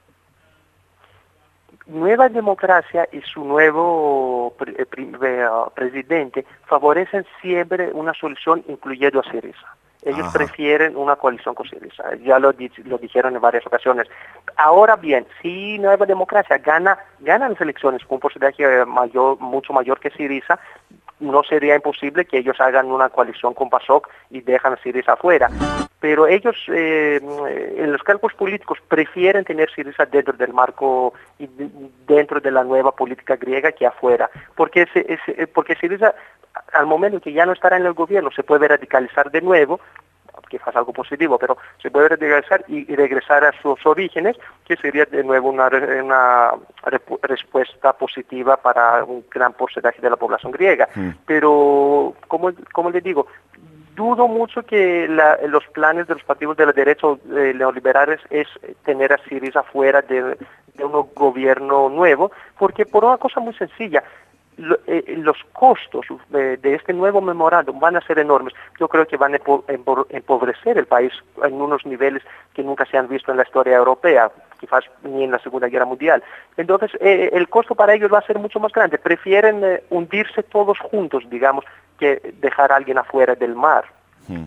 Nueva Democracia y su nuevo pre pre presidente favorecen siempre una solución incluyendo a Syriza. Ellos Ajá. prefieren una coalición con Syriza, ya lo, lo dijeron en varias ocasiones. Ahora bien, si Nueva Democracia gana, gana las elecciones con un porcentaje mayor, mucho mayor que Syriza, no sería imposible que ellos hagan una coalición con PASOK y dejan a Syriza afuera. Pero ellos, eh, en los cálculos políticos, prefieren tener Syriza dentro del marco y dentro de la nueva política griega que afuera. Porque, ese, ese, porque Syriza, al momento que ya no estará en el gobierno, se puede radicalizar de nuevo, quizás algo positivo, pero se puede radicalizar y, y regresar a sus orígenes, que sería de nuevo una, una respuesta positiva para un gran porcentaje de la población griega. Mm. Pero, como, como le digo, dudo mucho que la, los planes de los partidos de la derecha eh, neoliberales es tener a Syriza fuera de, de un gobierno nuevo, porque por una cosa muy sencilla, lo, eh, los costos de, de este nuevo memorándum van a ser enormes. Yo creo que van a empo, empo, empobrecer el país en unos niveles que nunca se han visto en la historia europea, quizás ni en la Segunda Guerra Mundial. Entonces, eh, el costo para ellos va a ser mucho más grande. Prefieren eh, hundirse todos juntos, digamos, que dejar a alguien afuera del mar. Hmm.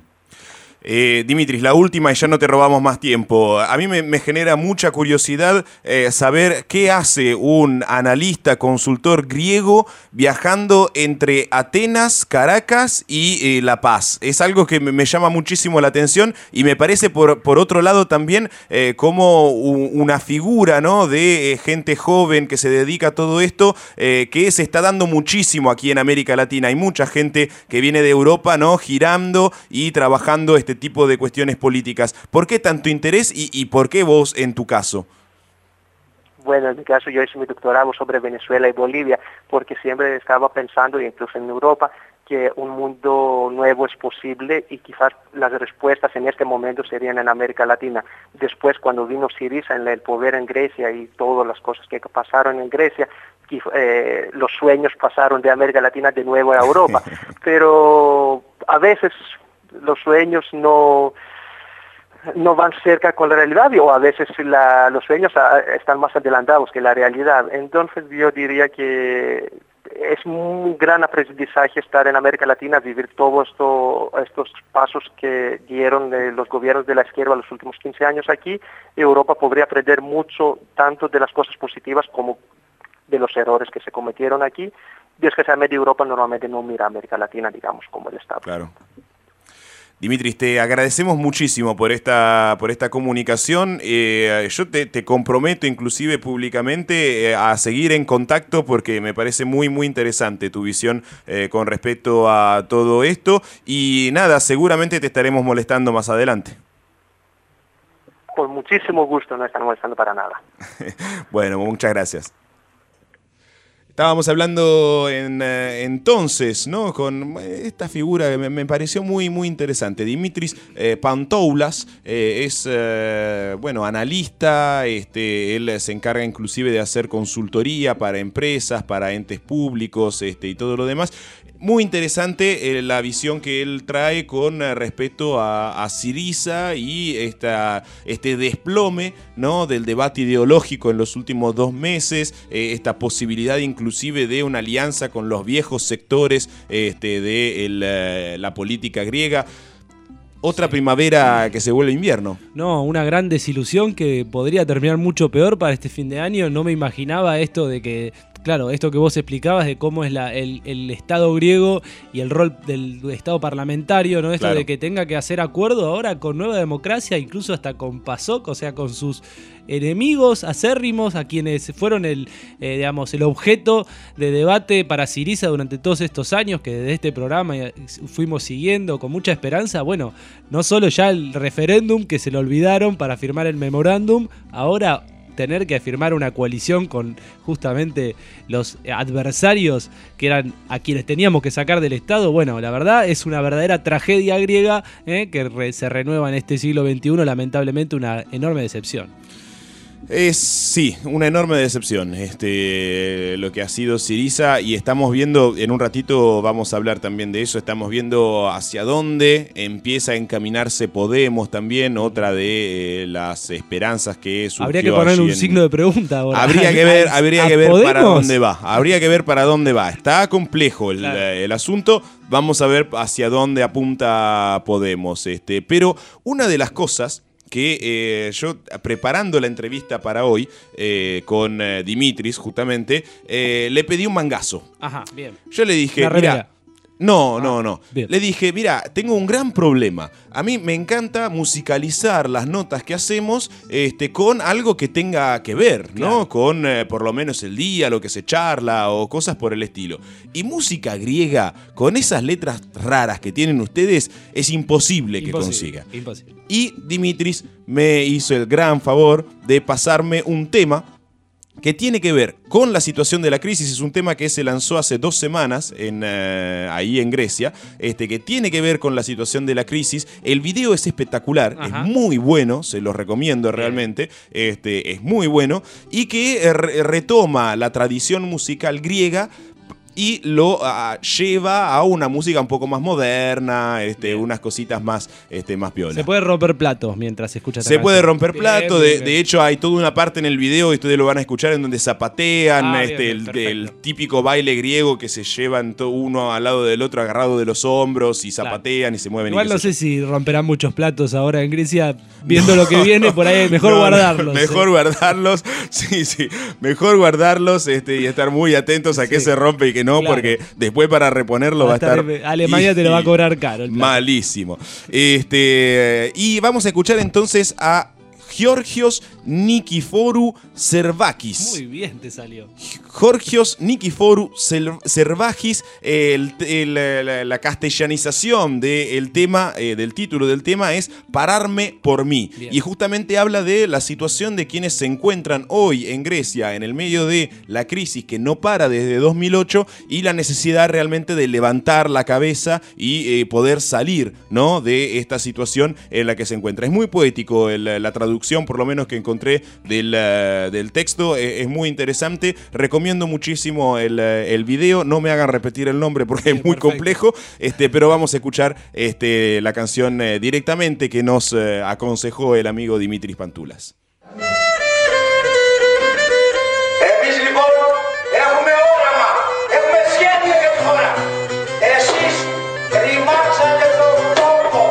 Eh, Dimitris, la última y ya no te robamos más tiempo. A mí me, me genera mucha curiosidad eh, saber qué hace un analista, consultor griego viajando entre Atenas, Caracas y eh, La Paz. Es algo que me, me llama muchísimo la atención y me parece por, por otro lado también eh, como un, una figura, ¿no?, de eh, gente joven que se dedica a todo esto, eh, que se está dando muchísimo aquí en América Latina. Hay mucha gente que viene de Europa, ¿no?, girando y trabajando este tipo de cuestiones políticas. ¿Por qué tanto interés y, y por qué vos en tu caso? Bueno, en mi caso yo hice mi doctorado sobre Venezuela y Bolivia porque siempre estaba pensando, incluso en Europa, que un mundo nuevo es posible y quizás las respuestas en este momento serían en América Latina. Después, cuando vino Syriza en el poder en Grecia y todas las cosas que pasaron en Grecia, eh, los sueños pasaron de América Latina de nuevo a Europa. Pero a veces los sueños no, no van cerca con la realidad o a veces la, los sueños están más adelantados que la realidad. Entonces yo diría que es un gran aprendizaje estar en América Latina, vivir todos esto, estos pasos que dieron los gobiernos de la izquierda los últimos quince años aquí. Europa podría aprender mucho, tanto de las cosas positivas como de los errores que se cometieron aquí. Desgraciadamente Europa normalmente no mira a América Latina, digamos, como el Estado. Claro. Dimitris, te agradecemos muchísimo por esta, por esta comunicación. Eh, yo te, te comprometo inclusive públicamente eh, a seguir en contacto porque me parece muy, muy interesante tu visión eh, con respecto a todo esto. Y nada, seguramente te estaremos molestando más adelante. Con muchísimo gusto, no están molestando para nada. Bueno, muchas gracias. Estábamos hablando en, eh, entonces, ¿no?, con esta figura que me, me pareció muy, muy interesante. Dimitris eh, Pantoulas eh, es, eh, bueno, analista, este, él se encarga inclusive de hacer consultoría para empresas, para entes públicos este, y todo lo demás. Muy interesante eh, la visión que él trae con eh, respecto a, a Syriza y esta, este desplome, ¿no?, del debate ideológico en los últimos dos meses, eh, esta posibilidad inclusive de una alianza con los viejos sectores este, de el, eh, la política griega. Otra primavera que se vuelve invierno. No, una gran desilusión que podría terminar mucho peor para este fin de año. No me imaginaba esto de que, claro, esto que vos explicabas de cómo es la, el, el Estado griego y el rol del Estado parlamentario, ¿no? Esto claro. de que tenga que hacer acuerdo ahora con Nueva Democracia, incluso hasta con PASOK, o sea, con sus enemigos acérrimos, a quienes fueron el, eh, digamos, el objeto de debate para Syriza durante todos estos años, que desde este programa fuimos siguiendo con mucha esperanza. Bueno, no solo ya el referéndum que se lo olvidaron para firmar el memorándum, ahora tener que firmar una coalición con justamente los adversarios que eran a quienes teníamos que sacar del Estado. Bueno, la verdad es una verdadera tragedia griega eh, que re, se renueva en este siglo veintiuno, lamentablemente una enorme decepción. Es, sí, una enorme decepción este, lo que ha sido Syriza, y estamos viendo, en un ratito vamos a hablar también de eso, estamos viendo hacia dónde empieza a encaminarse Podemos también, otra de eh, las esperanzas que surgió. Habría que poner un en... signo de pregunta ahora. Habría que ver, habría que ver ¿Podemos? para dónde va, habría que ver para dónde va. Está complejo el, claro. el asunto, vamos a ver hacia dónde apunta Podemos. Este, pero una de las cosas que eh, yo, preparando la entrevista para hoy eh, con eh, Dimitris, justamente, eh, le pedí un mangazo. Ajá, bien. Yo le dije, Una mira, remera. no, Ah, no, no. bien. Le dije, mira, tengo un gran problema. A mí me encanta musicalizar las notas que hacemos este, con algo que tenga que ver, ¿no? Claro. Con eh, por lo menos el día, lo que se charla o cosas por el estilo. Y música griega, con esas letras raras que tienen ustedes, es imposible, Imposible, que consiga. Imposible. Y Dimitris me hizo el gran favor de pasarme un tema que tiene que ver con la situación de la crisis. Es un tema que se lanzó hace dos semanas en, uh, ahí en Grecia, este, que tiene que ver con la situación de la crisis. El video es espectacular, Ajá. es muy bueno, se lo recomiendo realmente, este, es muy bueno, y que eh, re- retoma la tradición musical griega y lo uh, lleva a una música un poco más moderna, este, unas cositas más, este, más piola. Se puede romper platos mientras se escucha esta Se puede canción. romper Bien, plato, bien, de, bien. de hecho hay toda una parte en el video, y ustedes lo van a escuchar, en donde zapatean, Ah, bien, este, bien, el, perfecto. el típico baile griego que se llevan to- uno al lado del otro agarrado de los hombros y zapatean y se mueven. Igual y qué no sé sé si romperán muchos platos ahora en Grecia, viendo lo que viene, por ahí mejor No, no, guardarlos. Mejor eh. guardarlos, sí, sí. Mejor guardarlos este, y estar muy atentos a qué Sí. se rompe y qué no, Claro. porque después para reponerlo va a estar. Alemania te lo va a cobrar caro. El plato. Malísimo. Este, y vamos a escuchar entonces a Georgios Nikiforu Servakis. Muy bien te salió. Georgios Nikiforu Sel- Servakis, el, el- la, la castellanización del tema, eh, del título del tema es Pararme por mí. Bien. Y justamente habla de la situación de quienes se encuentran hoy en Grecia en el medio de la crisis que no para desde dos mil ocho, y la necesidad realmente de levantar la cabeza y eh, poder salir, ¿no?, de esta situación en la que se encuentra. Es muy poético el- la traducción, por lo menos que encontré del, uh, del texto, eh, es muy interesante. Recomiendo muchísimo el, uh, el video. No me hagan repetir el nombre porque Bien, es muy perfecto. complejo, este, pero vamos a escuchar este, la canción eh, directamente que nos eh, aconsejó el amigo Dimitris Pantoulas. Εμείς λοιπόν έχουμε όραμα, έχουμε σχέδια για τη χώρα. Εσείς ρημάξατε τον τόπο.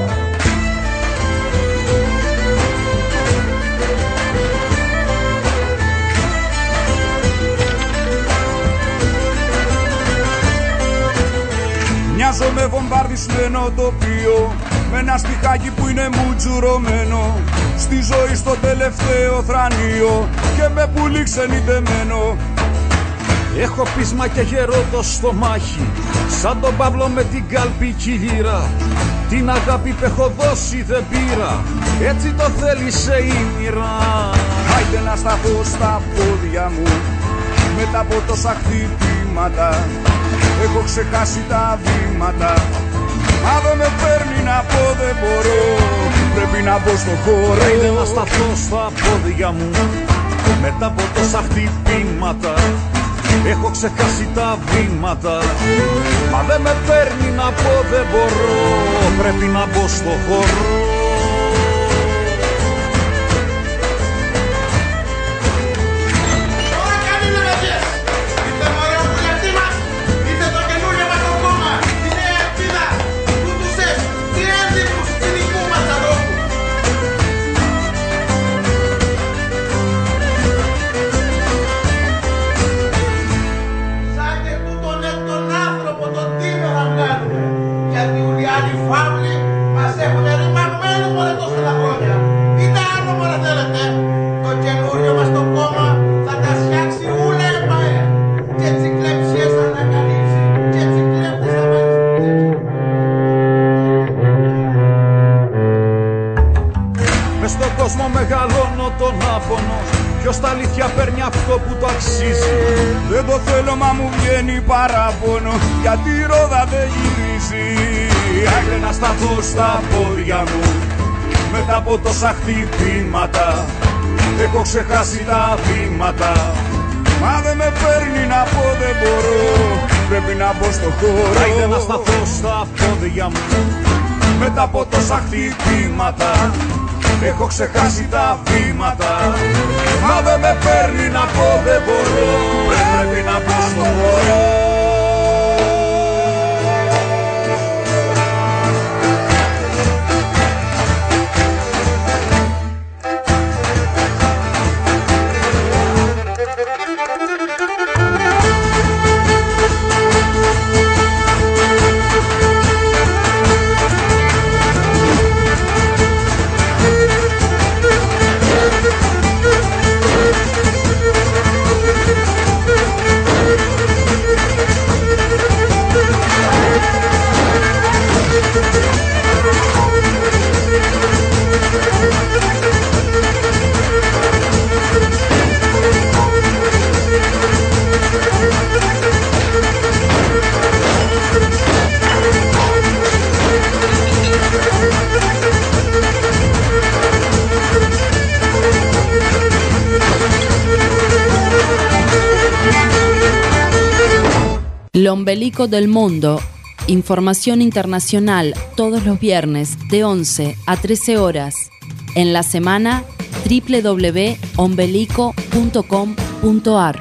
Μοιάζω με βομβαρδισμένο τοπίο, με ένα στιχάκι που είναι μουτζουρωμένο, στη ζωή στο τελευταίο θρανίο και με πουλί ξενιτεμένο. Έχω πείσμα και γερό το στομάχι, σαν τον Παύλο με την κάλπη κύρα. Την αγάπη που έχω δώσει δεν πήρα, έτσι το θέλησε η μοίρα. Άιντε να σταθώ στα πόδια μου, μετά από τόσα χτυπήματα. Έχω ξεχάσει τα βήματα, μα δεν με παίρνει να πω δεν μπορώ. Πρέπει να μπω στο χώρο. Άιντε να σταθώ στα πόδια μου, μετά από τόσα χτυπήματα. Έχω ξεχάσει τα βήματα, μα δεν με παίρνει να πω δεν μπορώ. Πρέπει να μπω στο χώρο. Μες στον κόσμο μεγαλώνω τον άπονο, Ποιος στα αλήθεια παίρνει αυτό που το αξίζει. Δεν το θέλω μα μου βγαίνει παράπονο, γιατί η ρόδα δεν γυρίζει. Άιντε να σταθώ στα πόδια μου μετά από τόσα χτυπήματα. Έχω ξεχάσει τα βήματα, μα δεν με παίρνει να πω δεν μπορώ. Πρέπει να μπω στο χώρο. Άιντε να σταθώ στα πόδια μου μετά από τόσα χτυπήματα. Έχω ξεχάσει τα βήματα, μα δεν με παίρνει να πω δεν μπορώ. Πρέπει να μπω στο χώρο. Lo ombelico del mundo. Información internacional todos los viernes de once a trece horas. En la semana, doble u doble u doble u punto ombelico punto com punto ar.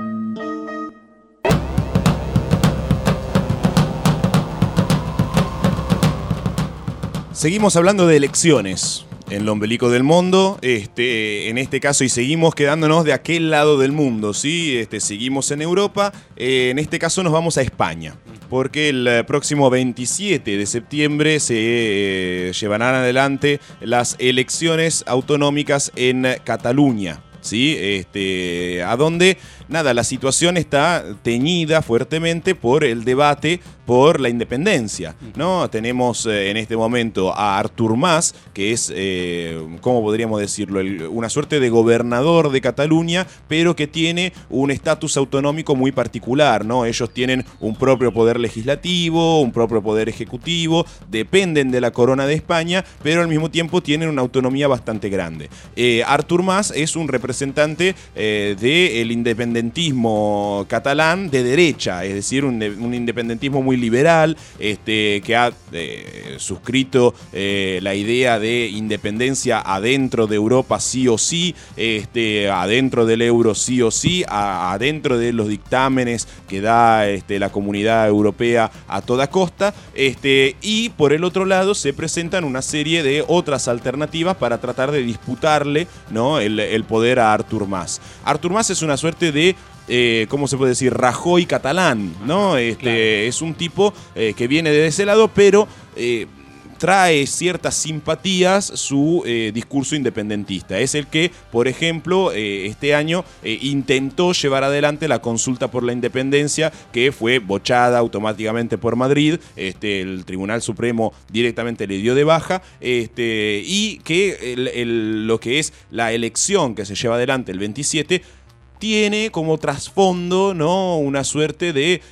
Seguimos hablando de elecciones en lo ombelico del mundo, este, en este caso, y seguimos quedándonos de aquel lado del mundo, ¿sí? Este, seguimos en Europa, eh, en este caso nos vamos a España, porque el próximo veintisiete de septiembre se eh, llevarán adelante las elecciones autonómicas en Cataluña, ¿sí? Este, a donde, nada, la situación está teñida fuertemente por el debate por la independencia, ¿no? Tenemos eh, en este momento a Artur Mas, que es, eh, ¿cómo podríamos decirlo? El, una suerte de gobernador de Cataluña, pero que tiene un estatus autonómico muy particular, ¿no? Ellos tienen un propio poder legislativo, un propio poder ejecutivo, dependen de la corona de España, pero al mismo tiempo tienen una autonomía bastante grande. Eh, Artur Mas es un representante eh, del independentismo catalán de derecha, es decir, un, un independentismo muy liberal, este, que ha eh, suscrito eh, la idea de independencia adentro de Europa sí o sí, este, adentro del euro sí o sí, a, adentro de los dictámenes que da este, la Comunidad Europea a toda costa, este, y por el otro lado se presentan una serie de otras alternativas para tratar de disputarle, ¿no?, el, el poder a Artur Mas. Artur Mas es una suerte de Eh, ¿cómo se puede decir? Rajoy catalán, ¿no? Este, claro. Es un tipo eh, que viene de ese lado, pero eh, trae ciertas simpatías su eh, discurso independentista. Es el que, por ejemplo, eh, este año eh, intentó llevar adelante la consulta por la independencia, que fue bochada automáticamente por Madrid. Este, el Tribunal Supremo directamente le dio de baja, este, y que el, el, lo que es la elección que se lleva adelante el veintisiete tiene como trasfondo, ¿no?, una suerte de,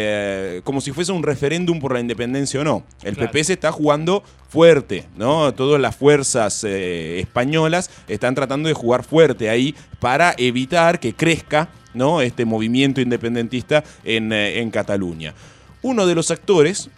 eh, como si fuese un referéndum por la independencia o no. El claro. P P se está jugando fuerte, ¿no? Todas las fuerzas eh, españolas están tratando de jugar fuerte ahí para evitar que crezca, ¿no?, este movimiento independentista en, eh, en Cataluña. Uno de los actores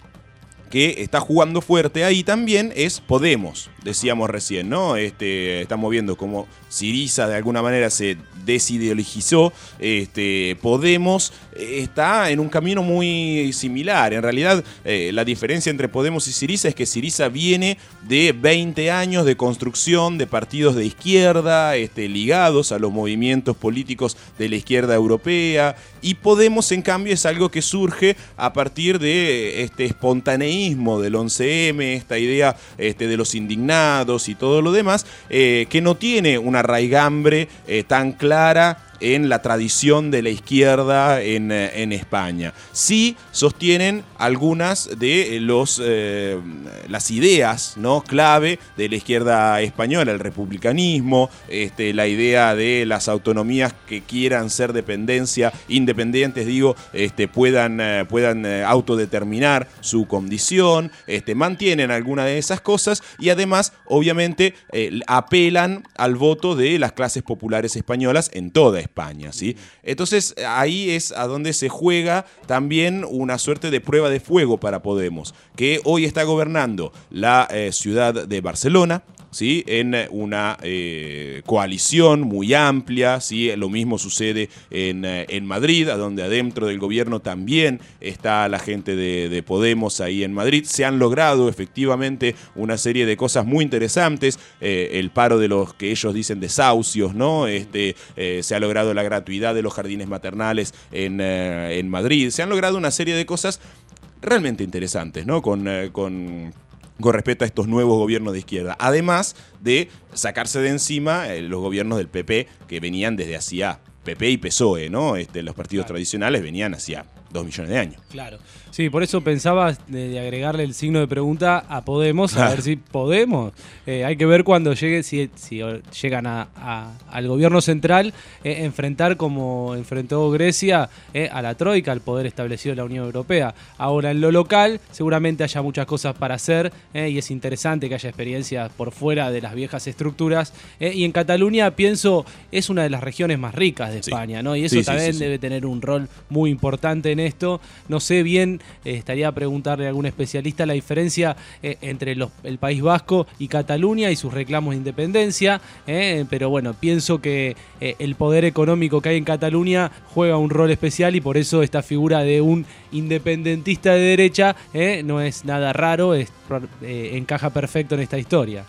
que está jugando fuerte ahí también es Podemos, decíamos recién, ¿no? Este, estamos viendo cómo Syriza de alguna manera se desideologizó. Este, Podemos está en un camino muy similar. En realidad, eh, la diferencia entre Podemos y Syriza es que Syriza viene de veinte años de construcción de partidos de izquierda, este, ligados a los movimientos políticos de la izquierda europea, y Podemos, en cambio, es algo que surge a partir de este espontaneísmo del once eme, esta idea este, de los indignados y todo lo demás, eh, que no tiene una raigambre eh, tan clara en la tradición de la izquierda en, en España. Sí sostienen algunas de los, eh, las ideas, ¿no?, clave de la izquierda española, el republicanismo, este, la idea de las autonomías que quieran ser dependencia, independientes, digo, este, puedan, eh, puedan eh, autodeterminar su condición, este, mantienen alguna de esas cosas y además, obviamente, eh, apelan al voto de las clases populares españolas en toda España, ¿sí? Entonces, ahí es a donde se juega también una suerte de prueba de fuego para Podemos, que hoy está gobernando la eh, ciudad de Barcelona, ¿sí?, en una eh, coalición muy amplia, ¿sí? Lo mismo sucede en, eh, en Madrid, a donde adentro del gobierno también está la gente de, de Podemos ahí en Madrid. Se han logrado efectivamente una serie de cosas muy interesantes, eh, el paro de los que ellos dicen desahucios, ¿no? Este, eh, se ha logrado la gratuidad de los jardines maternales en, eh, en Madrid, se han logrado una serie de cosas realmente interesantes, ¿no? Con... Eh, con con respecto a estos nuevos gobiernos de izquierda, además de sacarse de encima eh, los gobiernos del P P que venían desde hacía P P y P S O E, ¿no? Este, los partidos claro. tradicionales venían hacía dos millones de años. Claro. Sí, por eso pensaba de, de agregarle el signo de pregunta a Podemos, a ver si podemos. Eh, hay que ver cuando llegue, si, si llegan a, a, al gobierno central, eh, enfrentar como enfrentó Grecia eh, a la Troika, al poder establecido de la Unión Europea. Ahora, en lo local, seguramente haya muchas cosas para hacer eh, y es interesante que haya experiencias por fuera de las viejas estructuras. Eh, y en Cataluña, pienso, es una de las regiones más ricas de España, sí. ¿no? Y eso sí, también sí, sí, debe sí. tener un rol muy importante en esto. No sé bien, eh, estaría a preguntarle a algún especialista la diferencia eh, entre los, el País Vasco y Cataluña y sus reclamos de independencia, eh, pero bueno, pienso que eh, el poder económico que hay en Cataluña juega un rol especial y por eso esta figura de un independentista de derecha eh, no es nada raro, es, eh, encaja perfecto en esta historia.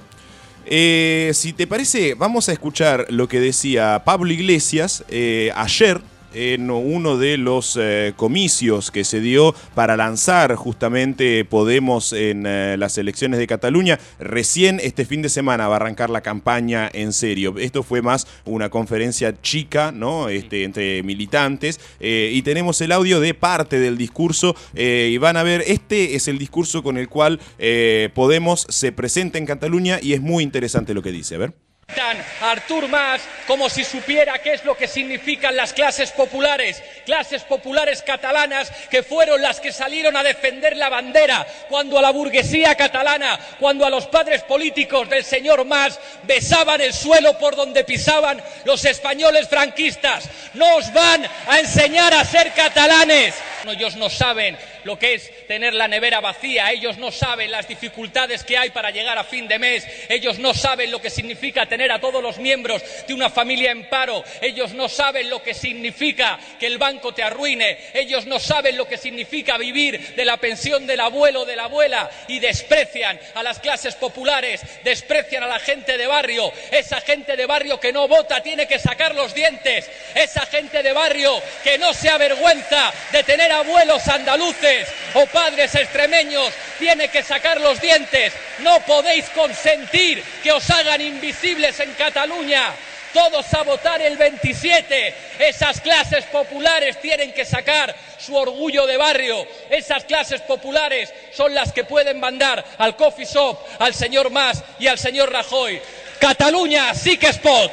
Eh, si te parece, vamos a escuchar lo que decía Pablo Iglesias eh, ayer en uno de los eh, comicios que se dio para lanzar justamente Podemos en eh, las elecciones de Cataluña. Recién este fin de semana va a arrancar la campaña en serio. Esto fue más una conferencia chica, ¿no? Este, entre militantes, eh, y tenemos el audio de parte del discurso eh, y van a ver, este es el discurso con el cual eh, Podemos se presenta en Cataluña y es muy interesante lo que dice. A ver. A Artur Mas como si supiera qué es lo que significan las clases populares, clases populares catalanas que fueron las que salieron a defender la bandera cuando a la burguesía catalana, cuando a los padres políticos del señor Mas besaban el suelo por donde pisaban los españoles franquistas. No os van a enseñar a ser catalanes. Ellos no saben lo que es tener la nevera vacía, ellos no saben las dificultades que hay para llegar a fin de mes, ellos no saben lo que significa tener a todos los miembros de una familia en paro, ellos no saben lo que significa que el banco te arruine, ellos no saben lo que significa vivir de la pensión del abuelo o de la abuela y desprecian a las clases populares, desprecian a la gente de barrio, esa gente de barrio que no vota tiene que sacar los dientes, esa gente de barrio que no se avergüenza de tener abuelos andaluces o padres extremeños tiene que sacar los dientes. No podéis consentir que os hagan invisibles en Cataluña. Todos a votar el veintisiete. Esas clases populares tienen que sacar su orgullo de barrio. Esas clases populares son las que pueden mandar al coffee shop, al señor Mas y al señor Rajoy. Cataluña sí que es pot.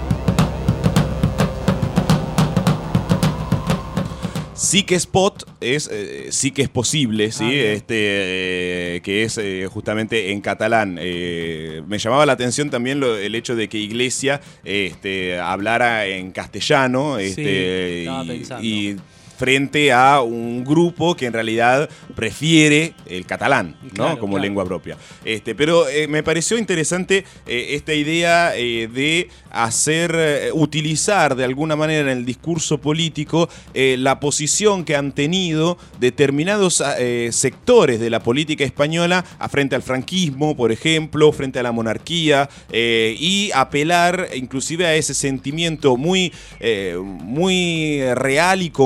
Sí que es pot, es, eh, sí que es posible, ¿sí? Ah, este, eh, que es eh, justamente en catalán. Eh, me llamaba la atención también lo, el hecho de que Iglesia este, hablara en castellano, este, sí, estaba y, pensando. y frente a un grupo que en realidad prefiere el catalán, ¿no? Claro, como claro. lengua propia. Este, pero eh, me pareció interesante eh, esta idea eh, de hacer, eh, utilizar de alguna manera en el discurso político eh, la posición que han tenido determinados eh, sectores de la política española a frente al franquismo, por ejemplo, frente a la monarquía, eh, y apelar inclusive a ese sentimiento muy, eh, muy real y concreto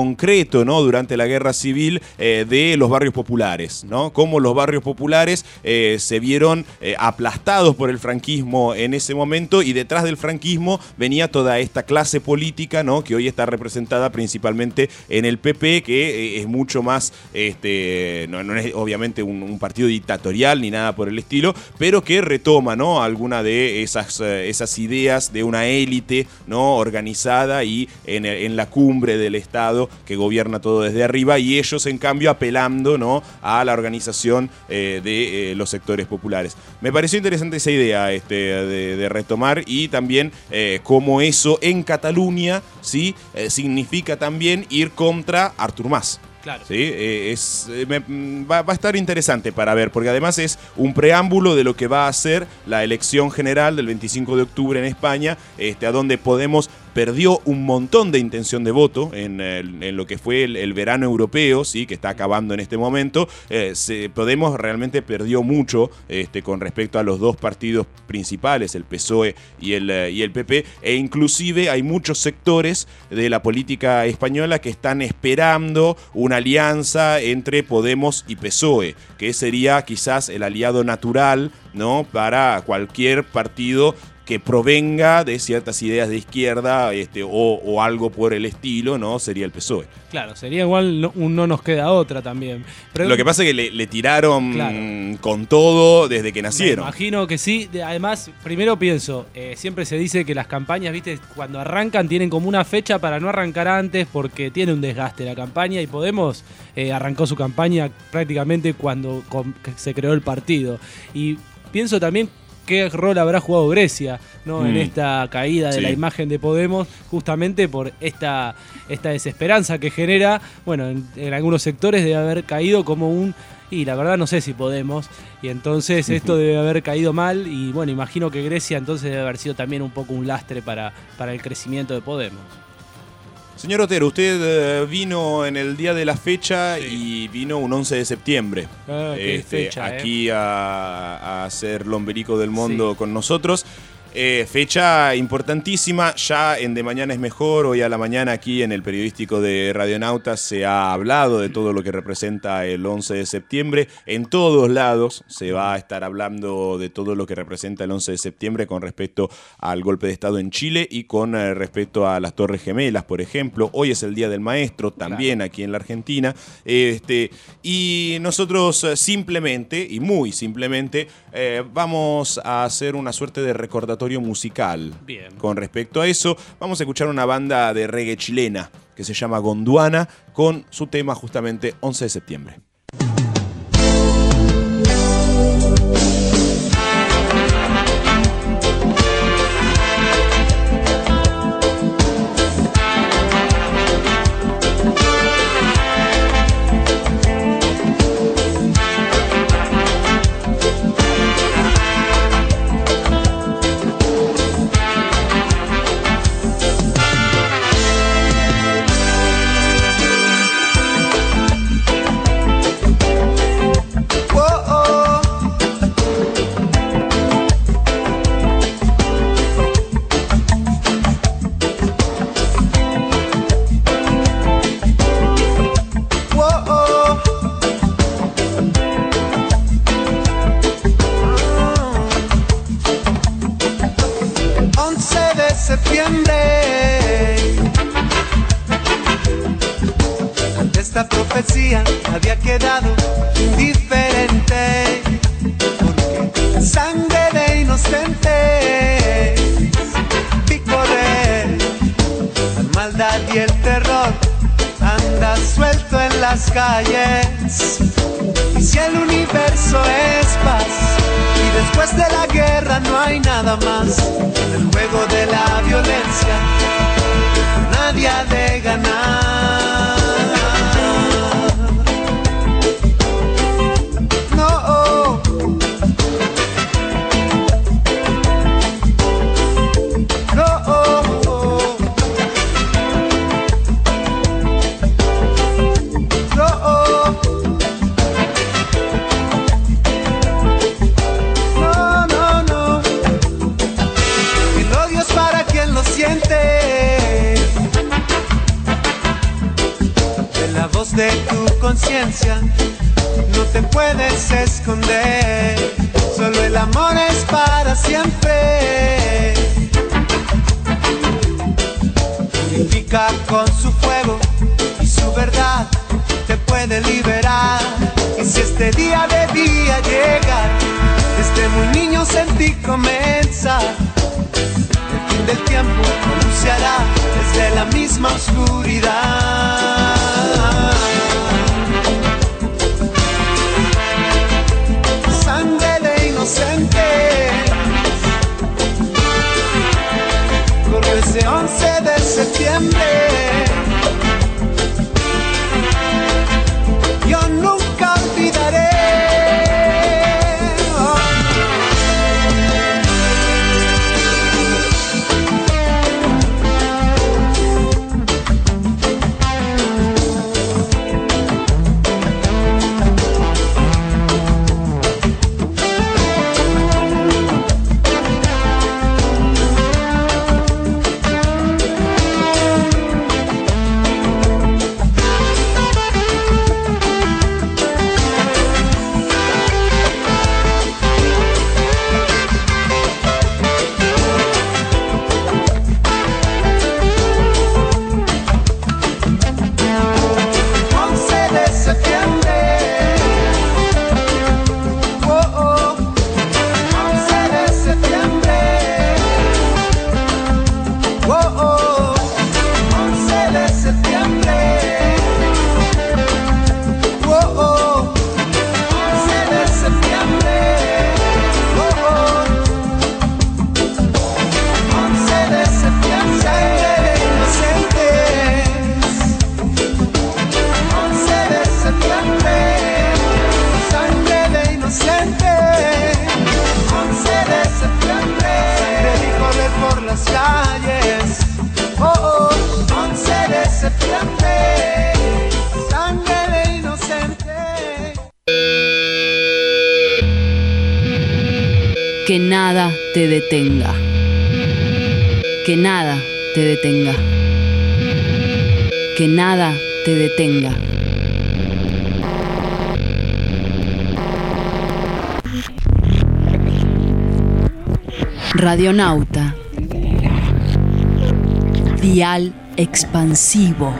secreto, ¿no? Durante la guerra civil eh, de los barrios populares, ¿no? Cómo los barrios populares eh, se vieron eh, aplastados por el franquismo en ese momento, y detrás del franquismo venía toda esta clase política, ¿no? Que hoy está representada principalmente en el P P, que eh, es mucho más, este, no, no es obviamente un, un partido dictatorial ni nada por el estilo, pero que retoma, ¿no? Alguna de esas, eh, esas ideas de una élite, ¿no? Organizada y en, en la cumbre del Estado que gobierna todo desde arriba, y ellos en cambio apelando, ¿no? A la organización eh, de eh, los sectores populares. Me pareció interesante esa idea este, de, de retomar, y también eh, cómo eso en Cataluña, ¿sí? eh, significa también ir contra Artur Mas. Claro. Sí, eh, es, eh, me, va, va a estar interesante para ver, porque además es un preámbulo de lo que va a ser la elección general del veinticinco de octubre en España, este, a donde Podemos perdió un montón de intención de voto en, el, en lo que fue el, el verano europeo, ¿sí? Que está acabando en este momento. Eh, se, Podemos realmente perdió mucho este, con respecto a los dos partidos principales, el P S O E y el, y el P P, e inclusive hay muchos sectores de la política española que están esperando una alianza entre Podemos y P S O E, que sería quizás el aliado natural, ¿no? Para cualquier partido que provenga de ciertas ideas de izquierda este, o, o algo por el estilo, ¿no? Sería el P S O E. Claro, sería igual no, un no nos queda otra también. Pero lo que pasa es que le, le tiraron claro. con todo desde que nacieron. Me imagino que sí. Además, primero pienso, eh, siempre se dice que las campañas, viste, cuando arrancan tienen como una fecha para no arrancar antes porque tiene un desgaste la campaña, y Podemos eh, arrancó su campaña prácticamente cuando con, se creó el partido. Y pienso también qué rol habrá jugado Grecia, ¿no? Mm. en esta caída de sí. la imagen de Podemos, justamente por esta, esta desesperanza que genera, bueno, en, en algunos sectores debe haber caído como un, y la verdad no sé si Podemos, y entonces uh-huh. esto debe haber caído mal, y bueno, imagino que Grecia entonces debe haber sido también un poco un lastre para, para el crecimiento de Podemos. Señor Otero, usted uh, vino en el día de la fecha sí. y vino un once de septiembre ah, este, fecha, aquí eh. a, a hacer Lomberico del Mundo sí. con nosotros. Eh, fecha importantísima, ya en De Mañana es Mejor, hoy a la mañana aquí en el periodístico de Radionautas se ha hablado de todo lo que representa el once de septiembre, en todos lados se va a estar hablando de todo lo que representa el once de septiembre con respecto al golpe de Estado en Chile y con eh, respecto a las Torres Gemelas, por ejemplo. Hoy es el Día del Maestro, también claro. aquí en la Argentina, este, y nosotros eh, simplemente, y muy simplemente, eh, vamos a hacer una suerte de recordatorio musical. Bien. Con respecto a eso, vamos a escuchar una banda de reggae chilena que se llama Gondwana con su tema justamente once de septiembre. Esta profecía había quedado indiferente, porque sangre de inocentes vi correr, la maldad y el terror anda suelto en las calles. Y si el universo es paz y después de la guerra no hay nada más, en el juego de la violencia nadie ha de ganar. conciencia, no te puedes esconder. Solo el amor es para siempre. Purifica con su fuego y su verdad te puede liberar. Y si este día debía llegar, desde muy niño sentí comenzar. El fin del tiempo anunciará desde la misma oscuridad. Sangre de inocentes corrió ese once de septiembre. Yo nunca olvidaré. Que nada te detenga. Que nada te detenga. Que nada te detenga. Radionauta. Dial expansivo.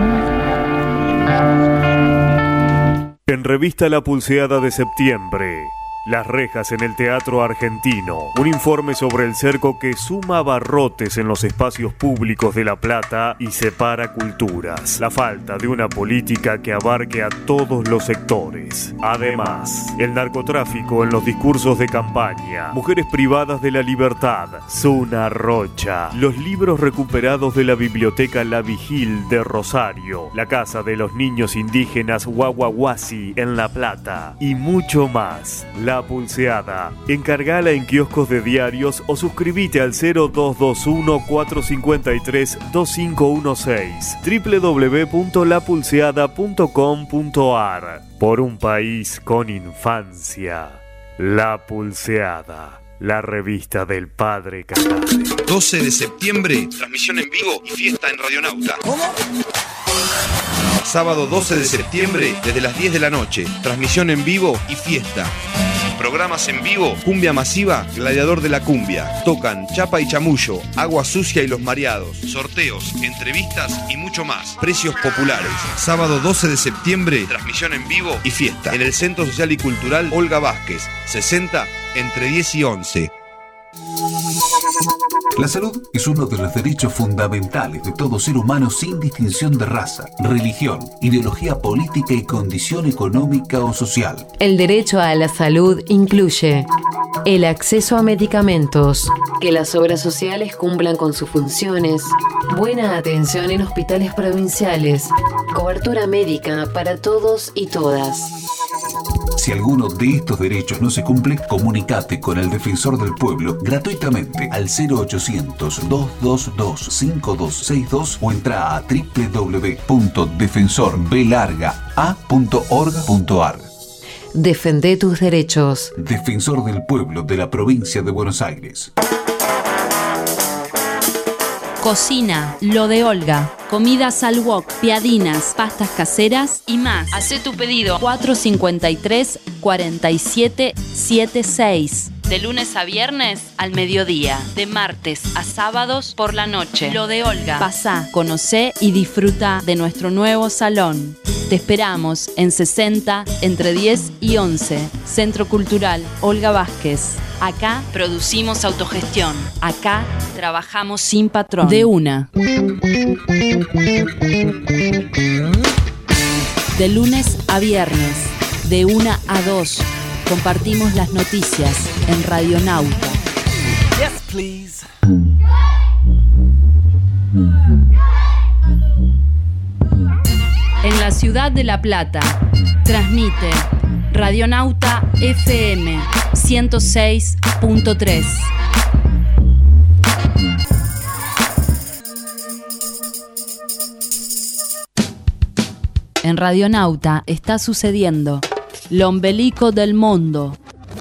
En revista La Pulseada de septiembre. Las rejas en el Teatro Argentino. Un informe sobre el cerco que suma abarrotes en los espacios públicos de La Plata y separa culturas. La falta de una política que abarque a todos los sectores. Además, el narcotráfico en los discursos de campaña. Mujeres privadas de la libertad. Zuna Rocha. Los libros recuperados de la Biblioteca La Vigil de Rosario. La Casa de los Niños Indígenas Guaguaguasi en La Plata. Y mucho más. La Pulseada. Encargala en kioscos de diarios o suscríbete al cero dos dos uno, cuatro cinco tres, dos cinco uno seis. doble u doble u doble u punto la pulseada punto com punto a r. Por un país con infancia. La Pulseada. La revista del padre Catare. doce de septiembre, transmisión en vivo y fiesta en Radionauta. ¿Cómo? Sábado doce de septiembre, desde las diez de la noche, transmisión en vivo y fiesta. Programas en vivo, Cumbia Masiva, Gladiador de la Cumbia. Tocan Chapa y Chamullo, Agua Sucia y Los Mareados. Sorteos, entrevistas y mucho más. Precios populares. Sábado doce de septiembre, transmisión en vivo y fiesta. En el Centro Social y Cultural Olga Vázquez, sesenta, entre diez y once. La salud es uno de los derechos fundamentales de todo ser humano sin distinción de raza, religión, ideología política y condición económica o social. El derecho a la salud incluye el acceso a medicamentos, que las obras sociales cumplan con sus funciones, buena atención en hospitales provinciales, cobertura médica para todos y todas. Si alguno de estos derechos no se cumple, comunicate con el Defensor del Pueblo gratuitamente al cero ochocientos, dos dos dos, cinco dos seis dos o entra a doble u doble u doble u punto defensor b larga a punto org punto a r. Defende tus derechos. Defensor del Pueblo de la Provincia de Buenos Aires. Cocina, lo de Olga. Comidas al wok, piadinas, pastas caseras y más. Hacé tu pedido. cuatro cinco tres, cuatro siete siete seis. De lunes a viernes al mediodía. De martes a sábados por la noche. Lo de Olga. Pasá, conocé y disfruta de nuestro nuevo salón. Te esperamos en sesenta, entre diez y once. Centro Cultural Olga Vázquez. Acá producimos autogestión. Acá trabajamos sin patrón. De una. De lunes a viernes, de una a dos, compartimos las noticias en Radionauta. Yes, please. En la ciudad de La Plata, transmite Radionauta F M ciento seis punto tres. En Radionauta está sucediendo lo ombelico del mundo.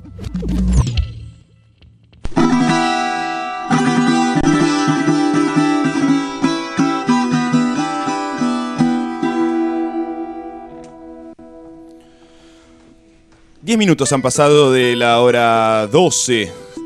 Diez minutos han pasado de la hora doce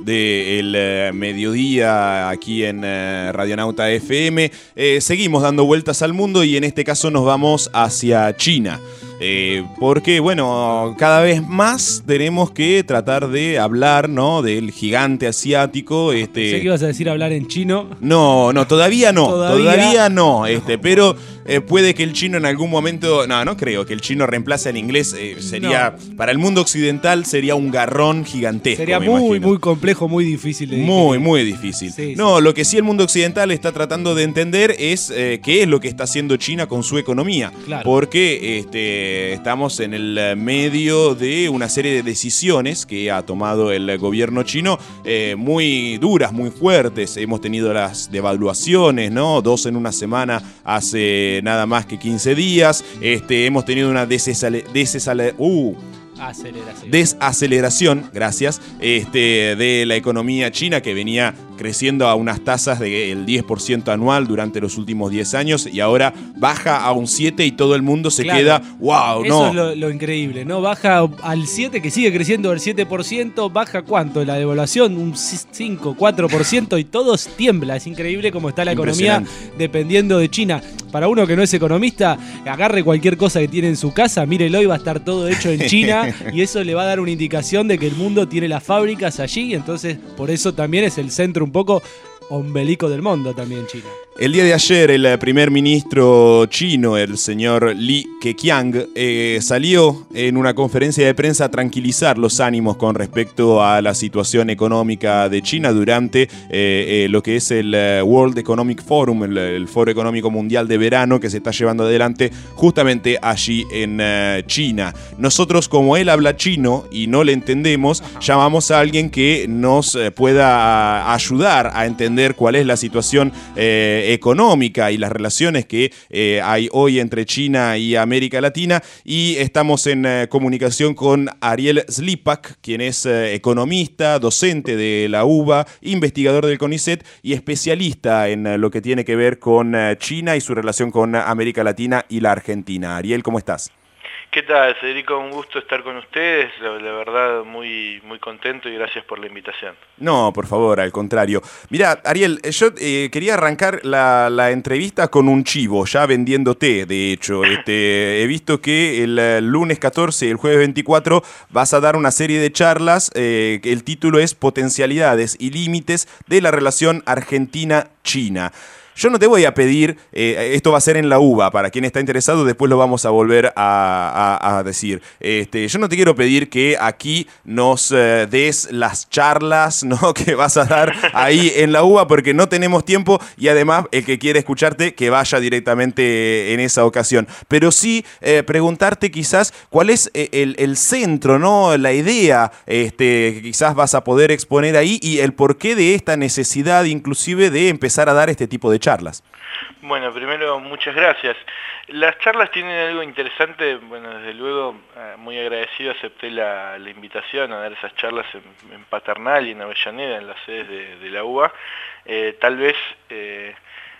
del eh, mediodía aquí en eh, Radionauta F M. Eh, seguimos dando vueltas al mundo y en este caso nos vamos hacia China. Eh, porque, bueno, cada vez más tenemos que tratar de hablar, ¿no?, del gigante asiático. Este... Pensé que ibas a decir hablar en chino. No, no, todavía no. Todavía, todavía no, este, pero eh, puede que el chino en algún momento. No, no creo que el chino reemplace al inglés. Eh, sería, no. Para el mundo occidental, sería un garrón gigantesco. Sería muy, imagino. muy complejo, muy difícil de Muy, muy difícil. Sí, no, sí. Lo que sí el mundo occidental está tratando de entender es eh, qué es lo que está haciendo China con su economía. Claro. Porque este. Estamos en el medio de una serie de decisiones que ha tomado el gobierno chino, eh, muy duras, muy fuertes. Hemos tenido las devaluaciones, ¿no? Dos en una semana hace nada más que quince días. Este, hemos tenido una desaceleración. Uh, Aceleración. Desaceleración, gracias, este, de la economía china que venía creciendo a unas tasas del diez por ciento anual durante los últimos diez años y ahora baja a un siete por ciento y todo el mundo se claro. queda, wow, Eso no. Eso es lo, lo increíble, ¿no? Baja al siete, que sigue creciendo al siete por ciento, baja ¿cuánto? La devaluación, un cinco, cuatro por ciento y todo tiembla. Es increíble cómo está la economía dependiendo de China. Para uno que no es economista, agarre cualquier cosa que tiene en su casa, mírelo y va a estar todo hecho en China. Y eso le va a dar una indicación de que el mundo tiene las fábricas allí, y entonces por eso también es el centro un poco ombelico del mundo también China. El día de ayer el primer ministro chino, el señor Li Keqiang, eh, salió en una conferencia de prensa a tranquilizar los ánimos con respecto a la situación económica de China durante eh, eh, lo que es el World Economic Forum, el, el Foro Económico Mundial de verano que se está llevando adelante justamente allí en uh, China. Nosotros, como él habla chino y no le entendemos, Ajá. llamamos a alguien que nos eh, pueda ayudar a entender cuál es la situación eh, económica y las relaciones que eh, hay hoy entre China y América Latina, y estamos en eh, comunicación con Ariel Slipak, quien es eh, economista, docente de la U B A, investigador del CONICET y especialista en eh, lo que tiene que ver con eh, China y su relación con América Latina y la Argentina. Ariel, ¿cómo estás? ¿Qué tal, Federico? Un gusto estar con ustedes, la, la verdad muy, muy contento y gracias por la invitación. No, por favor, al contrario. Mirá, Ariel, yo eh, quería arrancar la, la entrevista con un chivo, ya vendiéndote, de hecho. Este, he visto que el, el lunes catorce y el jueves veinticuatro vas a dar una serie de charlas, eh, el título es Potencialidades y Límites de la Relación Argentina-China. Yo no te voy a pedir, eh, esto va a ser en la U B A, para quien está interesado después lo vamos a volver a, a, a decir. Este, yo no te quiero pedir que aquí nos eh, des las charlas, ¿no?, que vas a dar ahí en la U B A, porque no tenemos tiempo y además el que quiere escucharte que vaya directamente en esa ocasión. Pero sí eh, preguntarte quizás cuál es el, el centro, ¿no?, la idea este, que quizás vas a poder exponer ahí y el porqué de esta necesidad inclusive de empezar a dar este tipo de charlas. Bueno, primero, muchas gracias. Las charlas tienen algo interesante, bueno, desde luego, eh, muy agradecido, acepté la, la invitación a dar esas charlas en, en Paternal y en Avellaneda, en las sedes de, de la U B A. Eh, tal vez eh,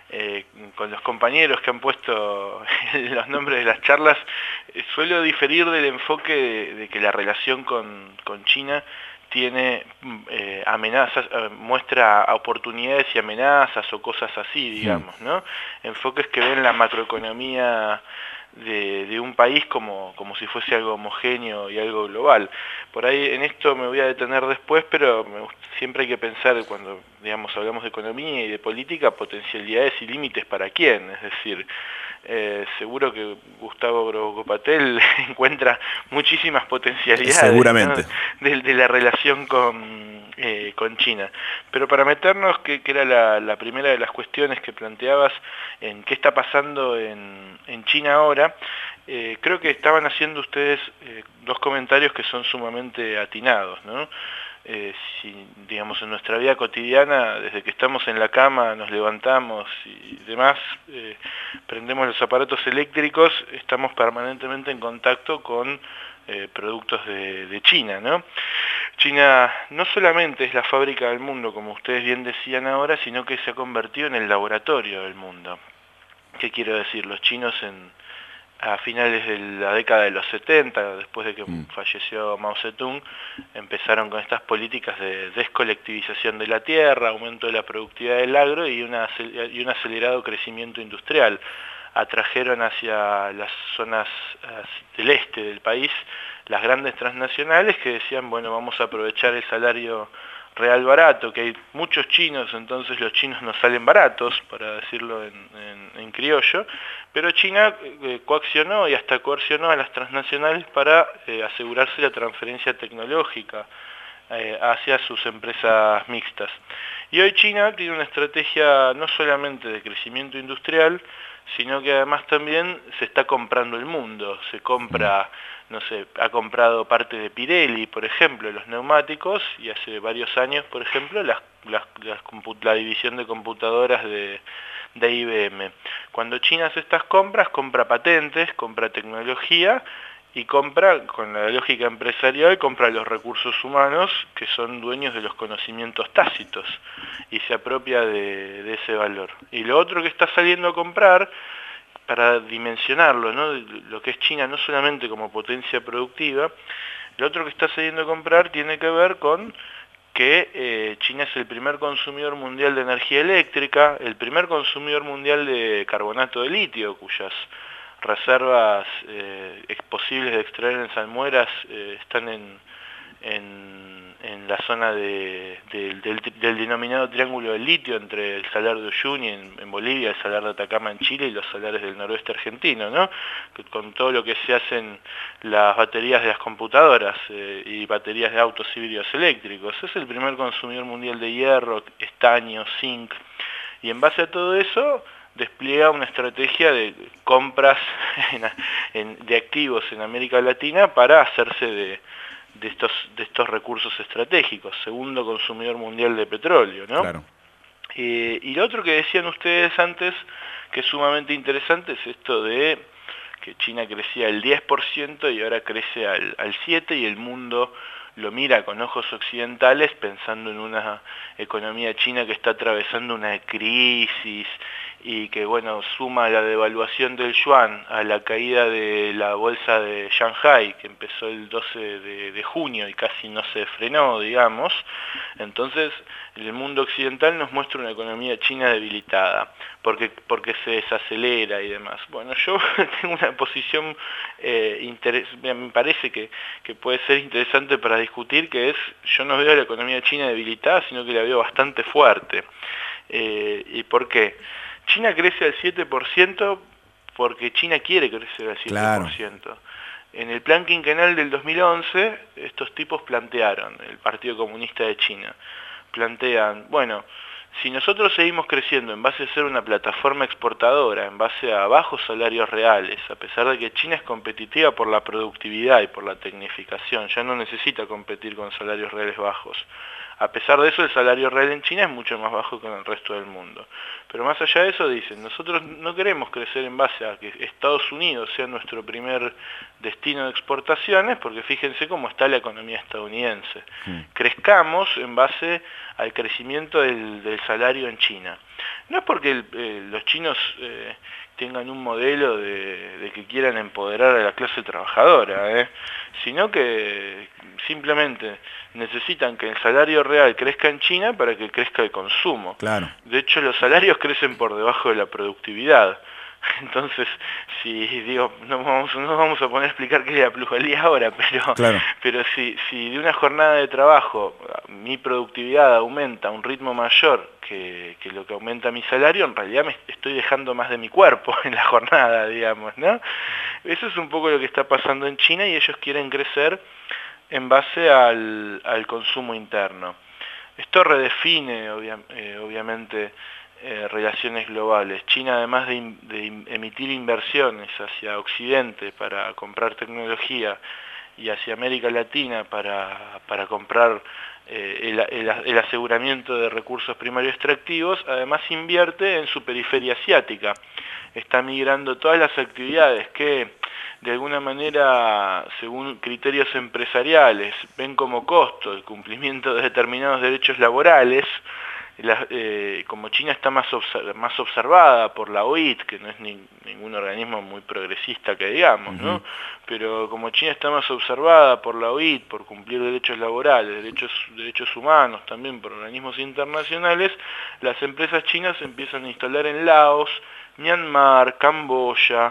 eh, con los compañeros que han puesto los nombres de las charlas, eh, suelo diferir del enfoque de, de que la relación con, con China tiene eh, amenazas, eh, muestra oportunidades y amenazas o cosas así, digamos, ¿no? Enfoques que ven la macroeconomía de, de un país como, como si fuese algo homogéneo y algo global. Por ahí en esto me voy a detener después, pero me gusta, siempre hay que pensar cuando, digamos, hablamos de economía y de política, potencialidades y límites para quién, es decir, Eh, seguro que Gustavo Groboco-Patel encuentra muchísimas potencialidades, seguramente, ¿no? de, de la relación con, eh, con China. Pero para meternos, que, que era la, la primera de las cuestiones que planteabas, en qué está pasando en, en China ahora, eh, creo que estaban haciendo ustedes eh, dos comentarios que son sumamente atinados, ¿no? Eh, si, digamos, en nuestra vida cotidiana, desde que estamos en la cama, nos levantamos y demás, eh, prendemos los aparatos eléctricos, estamos permanentemente en contacto con eh, productos de, de China, ¿no? China no solamente es la fábrica del mundo, como ustedes bien decían ahora, sino que se ha convertido en el laboratorio del mundo. ¿Qué quiero decir? Los chinos en a finales de la década de los setenta, después de que mm. falleció Mao Zedong, empezaron con estas políticas de descolectivización de la tierra, aumento de la productividad del agro y, una, y un acelerado crecimiento industrial. Atrajeron hacia las zonas del este del país las grandes transnacionales que decían, bueno, vamos a aprovechar el salario real barato, que hay muchos chinos, entonces los chinos nos salen baratos, para decirlo en, en, en criollo, pero China eh, coaccionó y hasta coercionó a las transnacionales para eh, asegurarse la transferencia tecnológica eh, hacia sus empresas mixtas. Y hoy China tiene una estrategia no solamente de crecimiento industrial, sino que además también se está comprando el mundo, se compra, no sé, ha comprado parte de Pirelli, por ejemplo, los neumáticos, y hace varios años, por ejemplo, las, las, las la división de computadoras de, de I B M. Cuando China hace estas compras, compra patentes, compra tecnología, y compra, con la lógica empresarial, compra los recursos humanos que son dueños de los conocimientos tácitos y se apropia de, de ese valor. Y lo otro que está saliendo a comprar, para dimensionarlo, ¿no? Lo que es China no solamente como potencia productiva, lo otro que está saliendo a comprar tiene que ver con que eh, China es el primer consumidor mundial de energía eléctrica, el primer consumidor mundial de carbonato de litio, cuyas reservas eh, posibles de extraer en salmueras eh, están en, en, en la zona de, de, del, del denominado triángulo del litio entre el salar de Uyuni en, en Bolivia, el salar de Atacama en Chile y los salares del noroeste argentino, ¿no? Con todo lo que se hacen las baterías de las computadoras eh, y baterías de autos híbridos eléctricos. Es el primer consumidor mundial de hierro, estaño, zinc, y en base a todo eso despliega una estrategia de compras en, en, de activos en América Latina para hacerse de, de, estos, de estos recursos estratégicos, segundo consumidor mundial de petróleo, ¿no? Claro. Eh, y lo otro que decían ustedes antes, que es sumamente interesante, es esto de que China crecía el diez por ciento y ahora crece al, al siete por ciento y el mundo lo mira con ojos occidentales pensando en una economía china que está atravesando una crisis y que, bueno, suma la devaluación del yuan a la caída de la bolsa de Shanghai, que empezó el doce de junio y casi no se frenó, digamos. Entonces, el mundo occidental nos muestra una economía china debilitada, porque, porque se desacelera y demás. Bueno, yo tengo una posición, eh, interes- me parece que, que puede ser interesante para discutir, que es, yo no veo a la economía china debilitada, sino que la veo bastante fuerte. Eh, ¿Y por qué? China crece al siete por ciento porque China quiere crecer al siete por ciento. Claro. En el plan quinquenal del dos mil once, estos tipos plantearon, el Partido Comunista de China, plantean, bueno, si nosotros seguimos creciendo en base a ser una plataforma exportadora, en base a bajos salarios reales, a pesar de que China es competitiva por la productividad y por la tecnificación, ya no necesita competir con salarios reales bajos. A pesar de eso, el salario real en China es mucho más bajo que en el resto del mundo. Pero más allá de eso, dicen, nosotros no queremos crecer en base a que Estados Unidos sea nuestro primer destino de exportaciones, porque fíjense cómo está la economía estadounidense. Mm. Crezcamos en base al crecimiento del, del salario en China. No es porque el, eh, los chinos eh, tengan un modelo de, de que quieran empoderar a la clase trabajadora, ¿eh? sino que simplemente necesitan que el salario real crezca en China para que crezca el consumo. Claro. De hecho, los salarios crecen por debajo de la productividad. Entonces, si digo, no vamos, no vamos a poner a explicar qué es la plusvalía ahora, pero, claro. pero si, si de una jornada de trabajo mi productividad aumenta a un ritmo mayor que, que lo que aumenta mi salario, en realidad me estoy dejando más de mi cuerpo en la jornada, digamos, ¿no? Eso es un poco lo que está pasando en China y ellos quieren crecer en base al, al consumo interno. Esto redefine, obvia, eh, obviamente, Eh, relaciones globales. China, además de, in, de in, emitir inversiones hacia Occidente para comprar tecnología y hacia América Latina para, para comprar eh, el, el, el aseguramiento de recursos primarios extractivos, además invierte en su periferia asiática. Está migrando todas las actividades que de alguna manera, según criterios empresariales, ven como costo el cumplimiento de determinados derechos laborales. La, eh, como China está más, observ más observada por la O I T, que no es ni, ningún organismo muy progresista que digamos, uh-huh. ¿no? Pero como China está más observada por la O I T, por cumplir derechos laborales, derechos, derechos humanos, también por organismos internacionales, las empresas chinas empiezan a instalar en Laos, Myanmar, Camboya,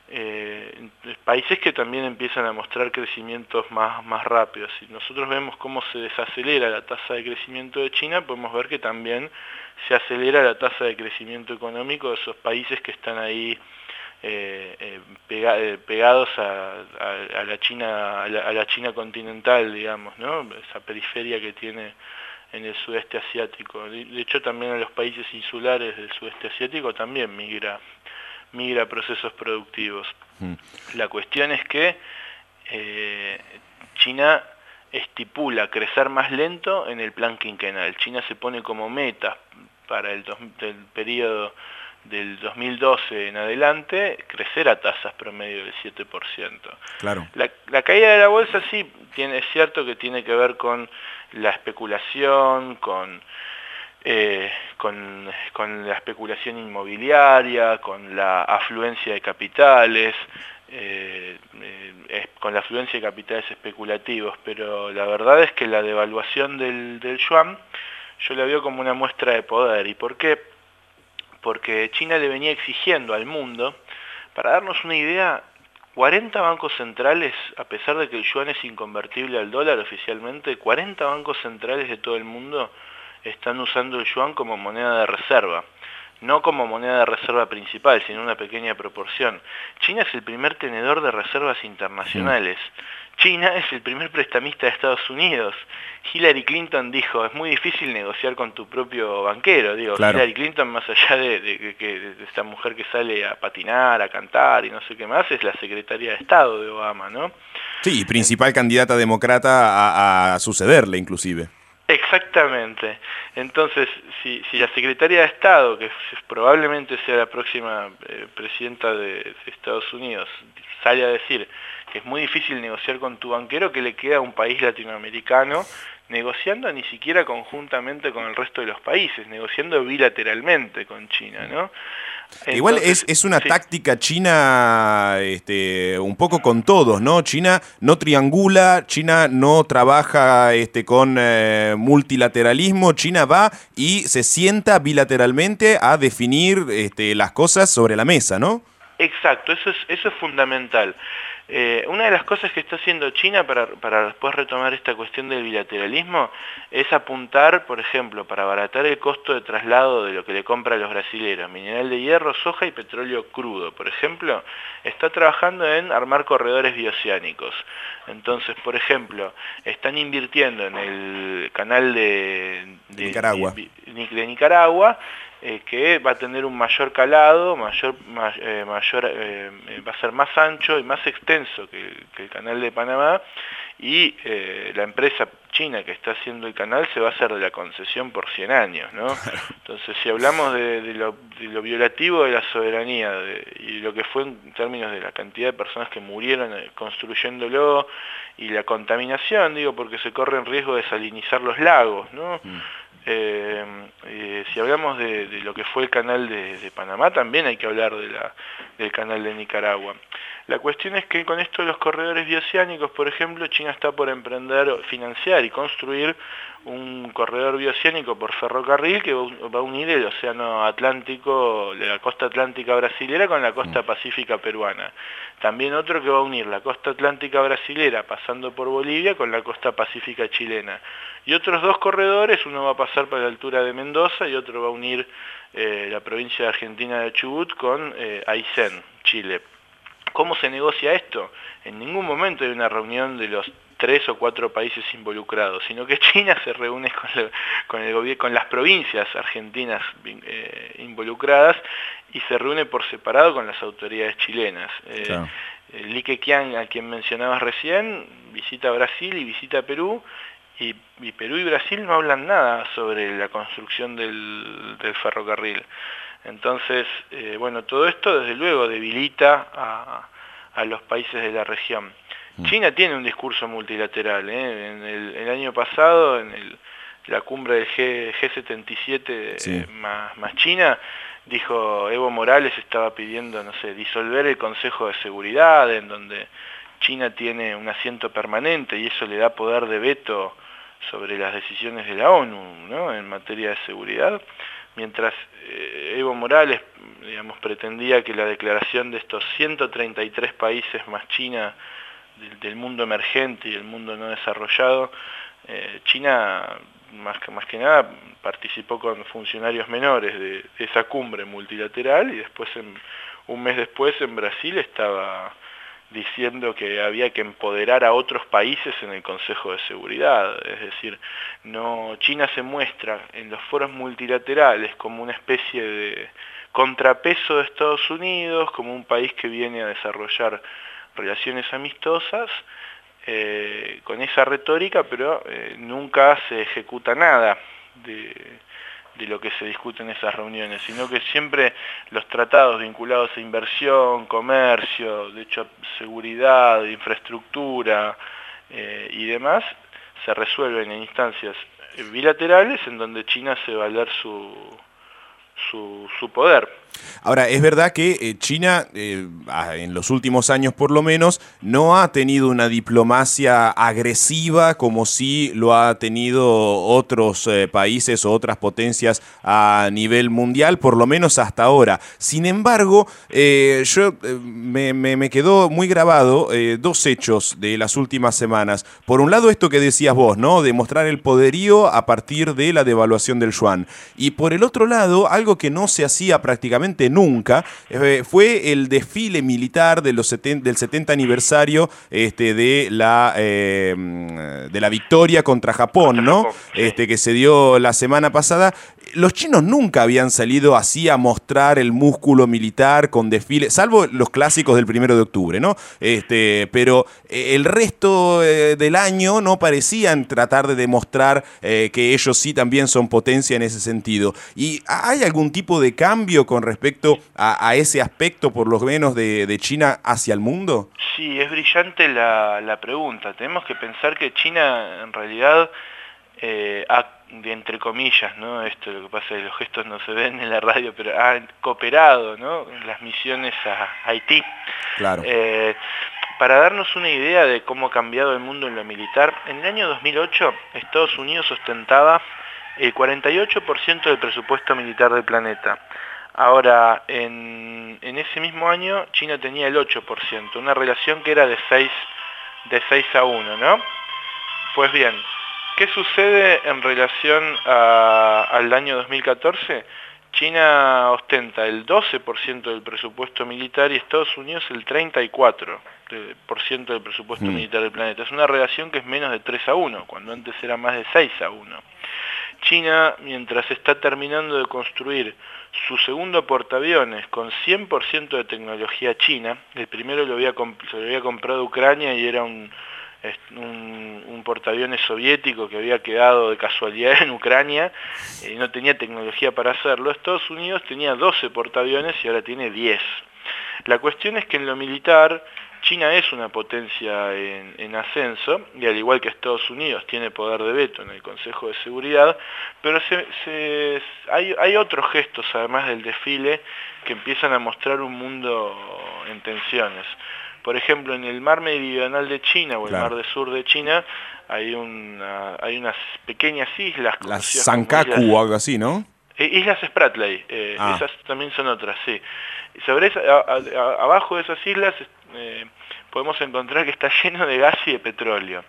eh, países que también empiezan a mostrar crecimientos más, más rápidos. Si nosotros vemos cómo se desacelera la tasa de crecimiento de China, podemos ver que también se acelera la tasa de crecimiento económico de esos países que están ahí eh, eh, pega, eh, pegados a, a, a la China, a la, a la China continental, digamos, ¿no? Esa periferia que tiene en el sudeste asiático. De hecho, también a los países insulares del sudeste asiático también migra migra procesos productivos. Mm. La cuestión es que eh, China estipula crecer más lento en el plan quinquenal. China se pone como meta para el, dos, el periodo del dos mil doce en adelante crecer a tasas promedio del siete por ciento. Claro. La, la caída de la bolsa sí tiene, es cierto que tiene que ver con la especulación, con Eh, con, con la especulación inmobiliaria, con la afluencia de capitales, eh, eh, con la afluencia de capitales especulativos, pero la verdad es que la devaluación del, del yuan yo la veo como una muestra de poder. ¿Y por qué? Porque China le venía exigiendo al mundo, para darnos una idea, cuarenta bancos centrales, a pesar de que el yuan es inconvertible al dólar oficialmente, cuarenta bancos centrales de todo el mundo están usando el yuan como moneda de reserva, no como moneda de reserva principal, sino una pequeña proporción. China es el primer tenedor de reservas internacionales. China es el primer prestamista de Estados Unidos. Hillary Clinton dijo, es muy difícil negociar con tu propio banquero. Digo, claro. Hillary Clinton, más allá de, de, de, de, de esta mujer que sale a patinar, a cantar y no sé qué más, es la secretaria de Estado de Obama, ¿no? Sí, y principal eh, candidata demócrata a, a sucederle, inclusive. Exactamente. Entonces, si, si la secretaria de Estado, que probablemente sea la próxima eh, presidenta de, de Estados Unidos, sale a decir que es muy difícil negociar con tu banquero, ¿qué le queda a un país latinoamericano negociando ni siquiera conjuntamente con el resto de los países, negociando bilateralmente con China, ¿no? Entonces, igual es, es una sí. táctica china este, un poco con todos, ¿no? China no triangula, China no trabaja este, con eh, multilateralismo, China va y se sienta bilateralmente a definir este, las cosas sobre la mesa, ¿no? Exacto, eso es, eso es fundamental. Eh, una de las cosas que está haciendo China para, para después retomar esta cuestión del bilateralismo es apuntar, por ejemplo, para abaratar el costo de traslado de lo que le compra a los brasileros, mineral de hierro, soja y petróleo crudo, por ejemplo, está trabajando en armar corredores bioceánicos. Entonces, por ejemplo, están invirtiendo en el canal de, de, Nicaragua. de, de, de Nicaragua, Eh, que va a tener un mayor calado, mayor, ma, eh, mayor eh, va a ser más ancho y más extenso que, que el canal de Panamá, y eh, la empresa china que está haciendo el canal se va a hacer de la concesión por cien años, ¿no? Entonces, si hablamos de, de, lo, de lo violativo de la soberanía de, y lo que fue en términos de la cantidad de personas que murieron construyéndolo y la contaminación, digo, porque se corre en riesgo de salinizar los lagos, ¿no? Mm. Eh, eh, si hablamos de, de lo que fue el canal de, de Panamá, también hay que hablar de la, del canal de Nicaragua. La cuestión es que con esto de los corredores bioceánicos, por ejemplo, China está por emprender, financiar y construir un corredor bioceánico por ferrocarril que va a unir el océano Atlántico, la costa atlántica brasilera con la costa pacífica peruana. También otro que va a unir la costa atlántica brasilera pasando por Bolivia con la costa pacífica chilena. Y otros dos corredores, uno va a pasar por la altura de Mendoza y otro va a unir eh, la provincia de Argentina de Chubut con eh, Aysén, Chile. ¿Cómo se negocia esto? En ningún momento hay una reunión de los tres o cuatro países involucrados, sino que China se reúne con, el, con, el gobierno, con las provincias argentinas eh, involucradas y se reúne por separado con las autoridades chilenas. Eh, claro. Li Keqiang, a quien mencionabas recién, visita Brasil y visita Perú, y, y Perú y Brasil no hablan nada sobre la construcción del, del ferrocarril. Entonces, eh, bueno, todo esto desde luego debilita a, a los países de la región. China tiene un discurso multilateral, ¿eh? En el, el año pasado, en el, la cumbre del G setenta y siete sí. eh, más, más China, dijo Evo Morales estaba pidiendo, no sé, disolver el Consejo de Seguridad, en donde China tiene un asiento permanente y eso le da poder de veto sobre las decisiones de la ONU, ¿no?, en materia de seguridad. Mientras eh, Evo Morales, digamos, pretendía que la declaración de estos ciento treinta y tres países más China del, del mundo emergente y del mundo no desarrollado, eh, China más que, más que nada participó con funcionarios menores de, de esa cumbre multilateral y después, en, un mes después, en Brasil estaba diciendo que había que empoderar a otros países en el Consejo de Seguridad. Es decir, no, China se muestra en los foros multilaterales como una especie de contrapeso de Estados Unidos, como un país que viene a desarrollar relaciones amistosas, eh, con esa retórica, pero eh, nunca se ejecuta nada de... de lo que se discute en esas reuniones, sino que siempre los tratados vinculados a inversión, comercio, de hecho seguridad, infraestructura eh, y demás, se resuelven en instancias bilaterales en donde China hace valer su, su, su poder. Ahora, es verdad que eh, China, eh, en los últimos años por lo menos, no ha tenido una diplomacia agresiva como sí lo ha tenido otros eh, países o otras potencias a nivel mundial, por lo menos hasta ahora. Sin embargo, eh, yo eh, me, me, me quedó muy grabado eh, dos hechos de las últimas semanas. Por un lado, esto que decías vos, ¿no?, de mostrar el poderío a partir de la devaluación del yuan. Y por el otro lado, algo que no se hacía prácticamente nunca, eh, fue el desfile militar de los setenta, del setenta aniversario este, de, la, eh, de la victoria contra Japón, ¿no? Este, que se dio la semana pasada. Los chinos nunca habían salido así a mostrar el músculo militar con desfile, salvo los clásicos del primero de octubre, ¿no? Este, pero eh, el resto eh, del año no parecían tratar de demostrar eh, que ellos sí también son potencia en ese sentido. ¿Y hay algún tipo de cambio con respecto a, a ese aspecto, por lo menos, de, de China hacia el mundo? Sí, es brillante la, la pregunta. Tenemos que pensar que China en realidad eh, ha, de entre comillas, ¿no?, esto lo que pasa es que los gestos no se ven en la radio, pero ha cooperado, ¿no?, en las misiones a Haití. Claro. Eh, para darnos una idea de cómo ha cambiado el mundo en lo militar, en el año dos mil ocho Estados Unidos ostentaba el cuarenta y ocho por ciento del presupuesto militar del planeta. Ahora, en, en ese mismo año, China tenía el ocho por ciento, una relación que era de seis a uno, ¿no? Pues bien, ¿qué sucede en relación a, al año dos mil catorce? China ostenta el doce por ciento del presupuesto militar y Estados Unidos el treinta y cuatro por ciento del presupuesto mm. militar del planeta. Es una relación que es menos de tres a uno, cuando antes era más de seis a uno. China, mientras está terminando de construir su segundo portaaviones con cien por ciento de tecnología china, el primero lo había, comp lo había comprado Ucrania y era un, un, un portaaviones soviético que había quedado de casualidad en Ucrania y no tenía tecnología para hacerlo. Estados Unidos tenía doce portaaviones y ahora tiene diez. La cuestión es que en lo militar China es una potencia en, en ascenso, y al igual que Estados Unidos tiene poder de veto en el Consejo de Seguridad, pero se, se, hay, hay otros gestos, además del desfile, que empiezan a mostrar un mundo en tensiones. Por ejemplo, en el mar meridional de China, o el Claro. mar del sur de China, hay, una, hay unas pequeñas islas. Las conocidas como Sankaku islas- o algo así, ¿no? eh, Islas Spratly, eh, Ah. esas también son otras, sí. Sobre esa, a- a- abajo de esas islas eh, podemos encontrar que está lleno de gas y de petróleo.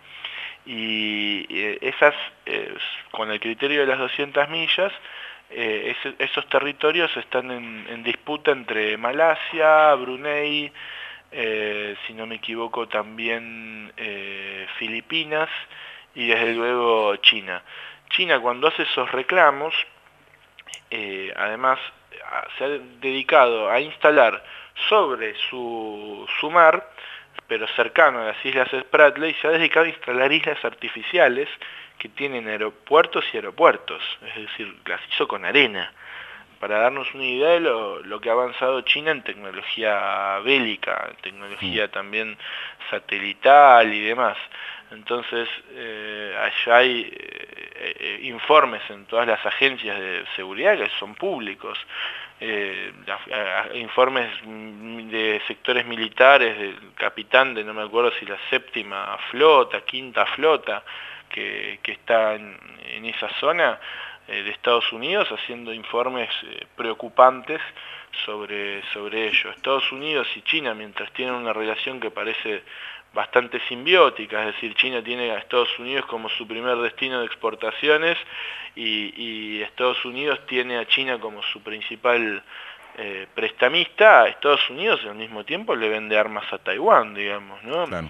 Y eh, esas, eh, con el criterio de las doscientas millas, eh, ese- esos territorios están en, en disputa entre Malasia, Brunei, eh, si no me equivoco también eh, Filipinas y desde luego China. China, cuando hace esos reclamos, eh, además a- se ha dedicado a instalar sobre su, su mar, pero cercano a las islas Spratly, se ha dedicado a instalar islas artificiales que tienen aeropuertos y aeropuertos, es decir, las hizo con arena, para darnos una idea de lo, lo que ha avanzado China en tecnología bélica, en tecnología también satelital y demás. Entonces, eh, allá hay eh, eh, informes en todas las agencias de seguridad que son públicos, eh, la- a- informes mm, de sectores militares, del capitán de no me acuerdo si la séptima flota, quinta flota, que, que está en, en esa zona eh, de Estados Unidos, haciendo informes eh, preocupantes sobre, sobre ello. Estados Unidos y China, mientras tienen una relación que parece bastante simbiótica, es decir, China tiene a Estados Unidos como su primer destino de exportaciones y, y Estados Unidos tiene a China como su principal eh, prestamista. A Estados Unidos al mismo tiempo le vende armas a Taiwán, digamos, ¿no? Claro.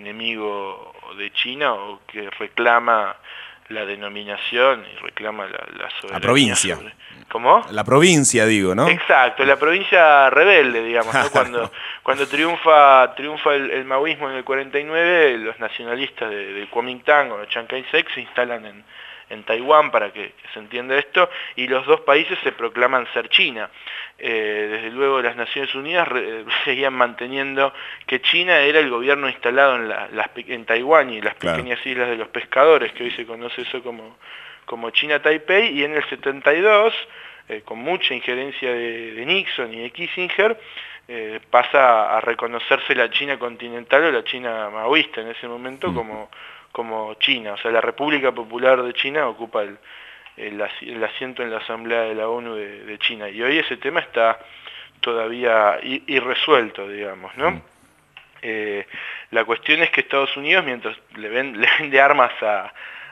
Enemigo de China o que reclama la denominación y reclama la, la soberanía. La provincia. sobre- ¿Cómo? La provincia, digo, ¿no? Exacto, la provincia rebelde, digamos, ¿no? Cuando, cuando triunfa, triunfa el, el maoísmo en el cuarenta y nueve, los nacionalistas de, de Kuomintang o Chiang Kai-shek se instalan en, en Taiwán, para que, que se entienda esto, y los dos países se proclaman ser China. Eh, desde luego las Naciones Unidas re- seguían manteniendo que China era el gobierno instalado en, la- las, pe- en Taiwán y las Claro. pequeñas islas de los pescadores, que hoy se conoce eso como, como China Taipei, y en el setenta y dos, eh, con mucha injerencia de, de Nixon y de Kissinger, eh, pasa a reconocerse la China continental o la China maoísta en ese momento como, como China. O sea, la República Popular de China ocupa el, el, asi- el asiento en la Asamblea de la ONU de, de China. Y hoy ese tema está todavía i- irresuelto, digamos, ¿no? Eh, la cuestión es que Estados Unidos, mientras le, ven- le vende armas a,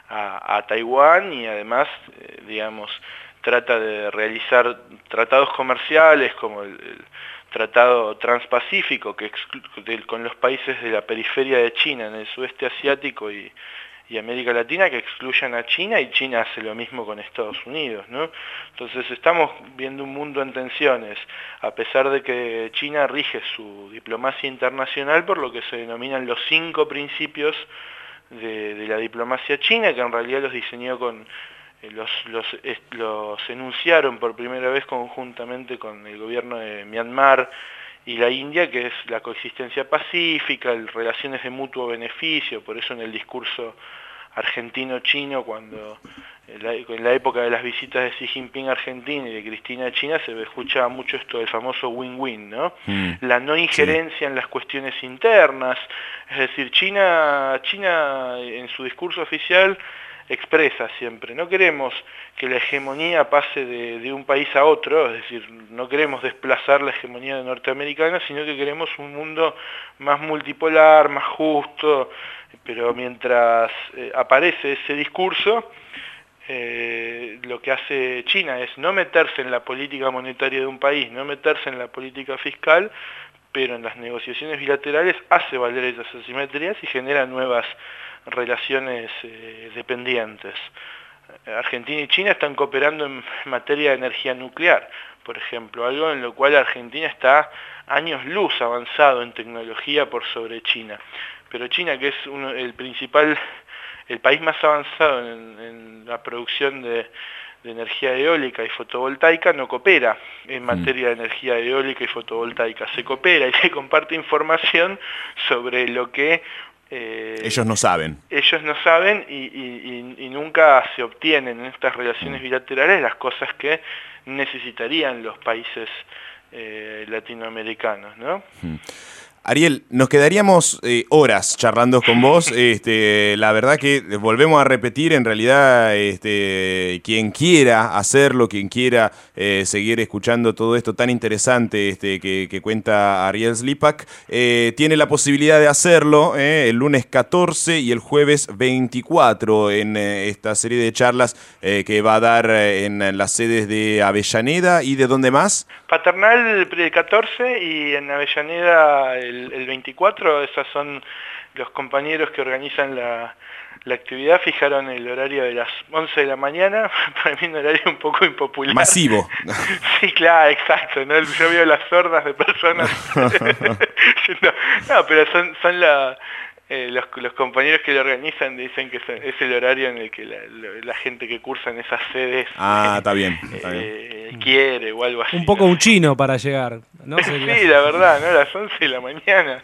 a, a Taiwán y además, eh, digamos, trata de realizar tratados comerciales como el, el Tratado Transpacífico que exclu- del- con los países de la periferia de China, en el sudeste asiático y, y América Latina, que excluyan a China, y China hace lo mismo con Estados Unidos, ¿no? Entonces estamos viendo un mundo en tensiones, a pesar de que China rige su diplomacia internacional por lo que se denominan los cinco principios de, de la diplomacia china, que en realidad los diseñó con eh, los, los, es- los enunciaron por primera vez conjuntamente con el gobierno de Myanmar y la India, que es la coexistencia pacífica, el- relaciones de mutuo beneficio. Por eso en el discurso argentino-chino, cuando en la, en la época de las visitas de Xi Jinping a Argentina y de Cristina a China, se escuchaba mucho esto del famoso win-win, ¿no? Mm. La no injerencia en las cuestiones internas. Es decir, China, China en su discurso oficial expresa siempre, no queremos que la hegemonía pase de, de un país a otro, es decir, no queremos desplazar la hegemonía norteamericana, sino que queremos un mundo más multipolar, más justo. Pero mientras eh, aparece ese discurso, eh, lo que hace China es no meterse en la política monetaria de un país, no meterse en la política fiscal, pero en las negociaciones bilaterales hace valer esas asimetrías y genera nuevas relaciones eh, dependientes. Argentina y China están cooperando en materia de energía nuclear, por ejemplo, algo en lo cual Argentina está años luz avanzado en tecnología por sobre China. Pero China, que es uno, el principal, el país más avanzado en, en la producción de, de energía eólica y fotovoltaica no coopera en materia de energía eólica y fotovoltaica. Se coopera y se comparte información sobre lo que eh, ellos no saben. Ellos no saben y, y, y, y nunca se obtienen en estas relaciones bilaterales las cosas que necesitarían los países eh, latinoamericanos, ¿no? Hmm. Ariel, nos quedaríamos eh, horas charlando con vos. Este, la verdad que volvemos a repetir, en realidad, este, quien quiera hacerlo, quien quiera eh, seguir escuchando todo esto tan interesante este, que, que cuenta Ariel Slipak, eh, tiene la posibilidad de hacerlo eh, el lunes catorce y el jueves veinticuatro en eh, esta serie de charlas eh, que va a dar eh, en, en las sedes de Avellaneda y de dónde más. Paternal el catorce y en Avellaneda el, el veinticuatro, esos son los compañeros que organizan la, la actividad, fijaron el horario de las once de la mañana, para mí un horario un poco impopular. Masivo. Sí, claro, exacto, ¿no? Yo veo las hordas de personas. no, no, pero son, son la... Eh, los, los compañeros que lo organizan dicen que es el horario en el que la, la gente que cursa en esas sedes ah, está bien, está eh, bien. quiere o algo así. Un poco ¿no? un chino para llegar, ¿no? Sería... Sí, la verdad, ¿no? A las once de la mañana.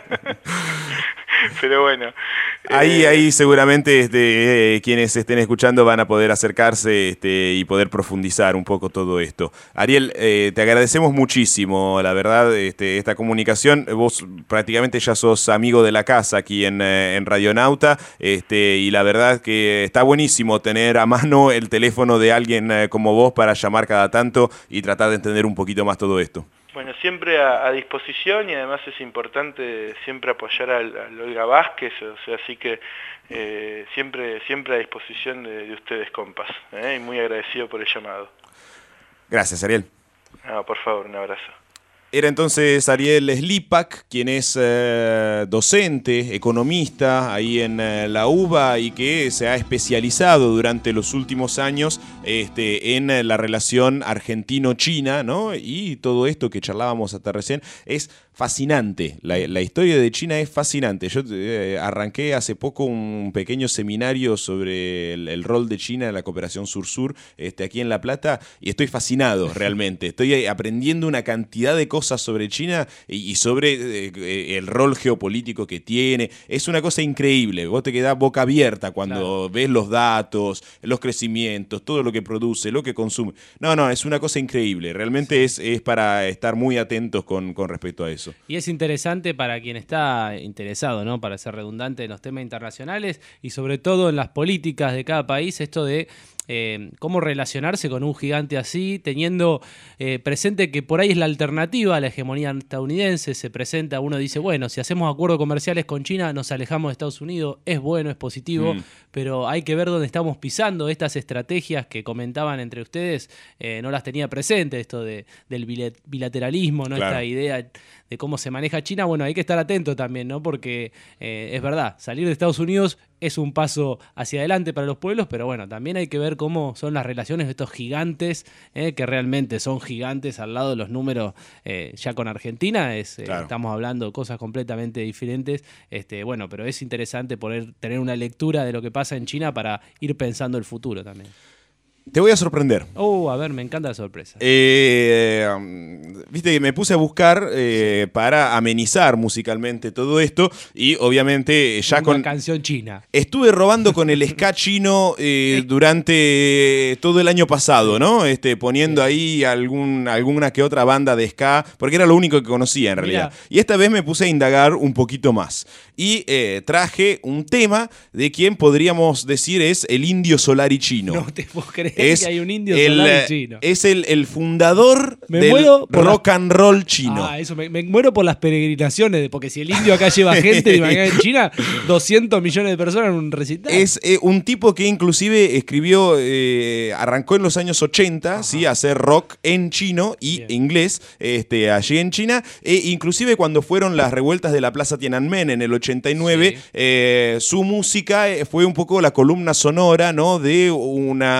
Pero bueno. Ahí, eh, ahí seguramente este, eh, quienes estén escuchando van a poder acercarse este, y poder profundizar un poco todo esto. Ariel, eh, te agradecemos muchísimo, la verdad, este, esta comunicación. Vos prácticamente ya sos amigo de la casa aquí en, eh, en Radionauta, este, y la verdad que está buenísimo tener a mano el teléfono de alguien eh, como vos para llamar cada tanto y tratar de entender un poquito más todo esto. Bueno, siempre a, a disposición y además es importante siempre apoyar al, al Olga Vázquez, o sea, así que eh, siempre, siempre a disposición de, de ustedes, compas, ¿eh? Y muy agradecido por el llamado. Gracias, Ariel. Ah, por favor, un abrazo. Era entonces Ariel Slipak, quien es eh, docente, economista ahí en eh, la U B A y que se ha especializado durante los últimos años este, en eh, la relación argentino-china, ¿no? Y todo esto que charlábamos hasta recién es fascinante. La, la historia de China es fascinante. Yo eh, arranqué hace poco un pequeño seminario sobre el, el rol de China en la cooperación sur-sur este, aquí en La Plata y estoy fascinado realmente. Estoy aprendiendo una cantidad de cosas sobre China y, y sobre eh, el rol geopolítico que tiene. Es una cosa increíble. Vos te quedás boca abierta cuando claro. ves los datos, los crecimientos, todo lo que produce, lo que consume. No, no, es una cosa increíble. Realmente sí. es, es para estar muy atentos con, con respecto a eso. Y es interesante para quien está interesado, ¿no? Para ser redundante en los temas internacionales y sobre todo en las políticas de cada país, esto de eh, cómo relacionarse con un gigante así, teniendo eh, presente que por ahí es la alternativa a la hegemonía estadounidense. Se presenta, uno dice, bueno, si hacemos acuerdos comerciales con China, nos alejamos de Estados Unidos, es bueno, es positivo, mm. pero hay que ver dónde estamos pisando. Estas estrategias que comentaban entre ustedes, eh, no las tenía presente, esto de, del bilateralismo, ¿no? Claro. Esta idea de cómo se maneja China. Bueno, hay que estar atento también, ¿no? Porque eh, es verdad, salir de Estados Unidos es un paso hacia adelante para los pueblos, pero bueno, también hay que ver cómo son las relaciones de estos gigantes, eh, que realmente son gigantes al lado de los números eh, ya con Argentina. Es, eh, claro. Estamos hablando de cosas completamente diferentes, este, bueno, pero es interesante poder tener una lectura de lo que pasa en China para ir pensando el futuro también. Te voy a sorprender. Oh, a ver, me encanta la sorpresa. Eh, Viste que me puse a buscar eh, para amenizar musicalmente todo esto y obviamente ya Una con... Una canción china. Estuve robando con el ska chino eh, durante todo el año pasado, ¿no? Este, poniendo ahí algún, alguna que otra banda de ska, porque era lo único que conocía en realidad. Mirá. Y esta vez me puse a indagar un poquito más. Y eh, traje un tema de quien podríamos decir es el indio Solari chino. No te puedo creer. Es que hay un indio el, Solari chino. Es el, el fundador me del rock la... and roll chino. Ah, eso, me, me muero por las peregrinaciones, porque si el indio acá lleva gente y acá en China, doscientos millones de personas en un recital. Es eh, un tipo que inclusive escribió, eh, arrancó en los años ochenta, ¿sí? A hacer rock en chino y Bien. inglés este, allí en China. E inclusive cuando fueron las revueltas de la Plaza Tiananmen en el ochenta y nueve, sí. eh, su música fue un poco la columna sonora, ¿no? de una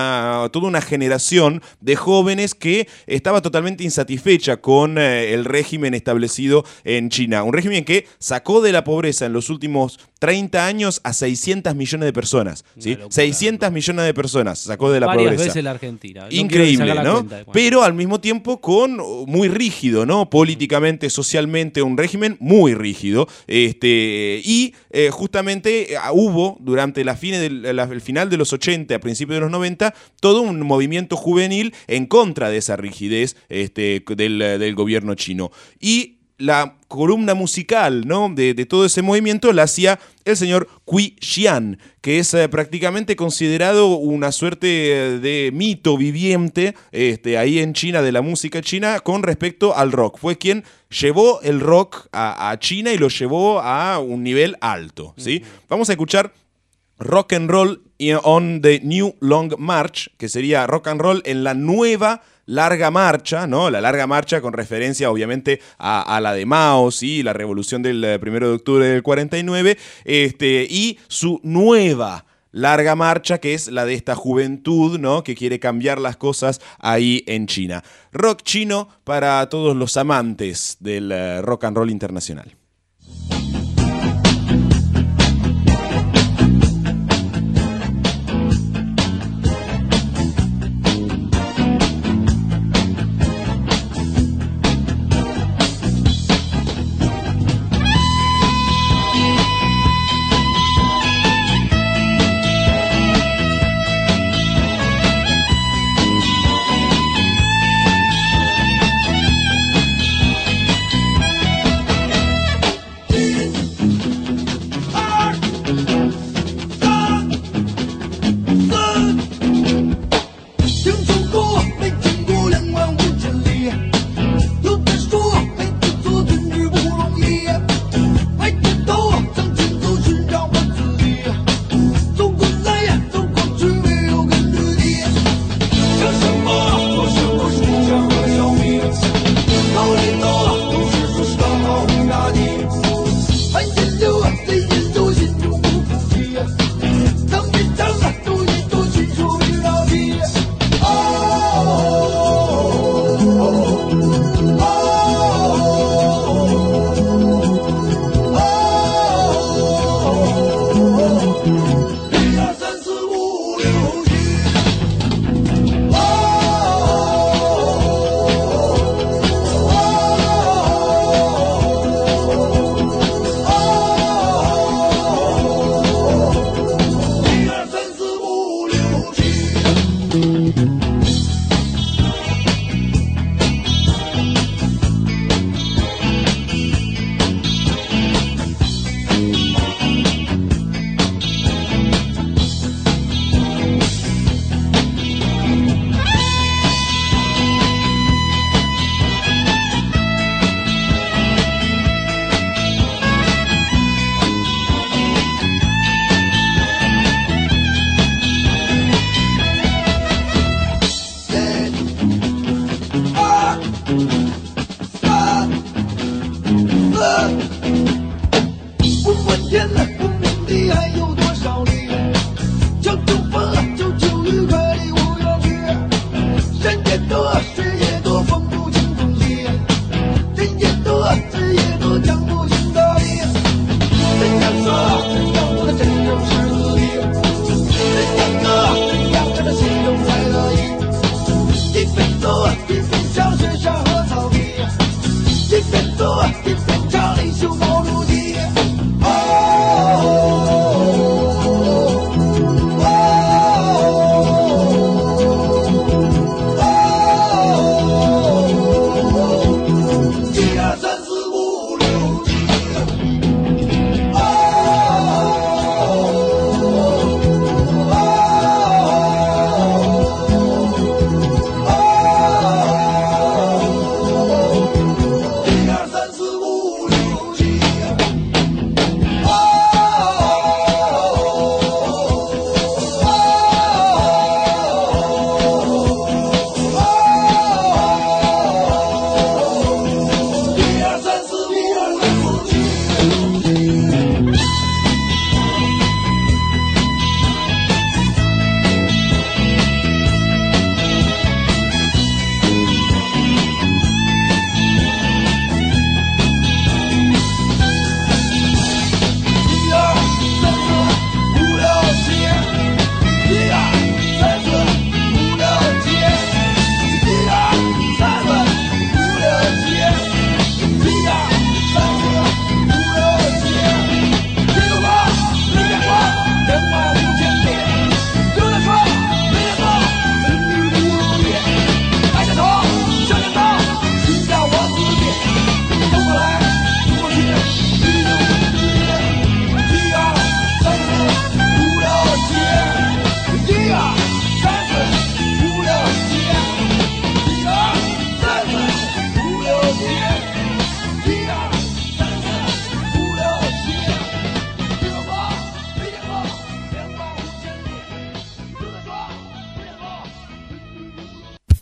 a toda una generación de jóvenes que estaba totalmente insatisfecha con eh, el régimen establecido en China. Un régimen que sacó de la pobreza en los últimos treinta años a seiscientos millones de personas. ¿sí? Locura, seiscientos millones de personas sacó de la Varias pobreza. veces la Argentina. No Increíble, ¿no? Pero al mismo tiempo con muy rígido, ¿no? Políticamente, socialmente, un régimen muy rígido. Este, y eh, justamente eh, hubo durante la fine del, la, el final de los ochenta, a principios de los noventa, todo un movimiento juvenil en contra de esa rigidez este, del, del gobierno chino. Y la columna musical, ¿no? de, de todo ese movimiento la hacía el señor Cui Xian, que es eh, prácticamente considerado una suerte de mito viviente este, ahí en China, de la música china, con respecto al rock. Fue quien llevó el rock a, a China y lo llevó a un nivel alto, ¿sí? Uh-huh. Vamos a escuchar Rock and Roll on the New Long March, que sería rock and roll en la nueva larga marcha, ¿no? La larga marcha con referencia obviamente a, a la de Mao, ¿sí? La revolución del primero de octubre del cuarenta y nueve, este, y su nueva larga marcha, que es la de esta juventud, ¿no? Que quiere cambiar las cosas ahí en China. Rock chino para todos los amantes del uh, rock and roll internacional.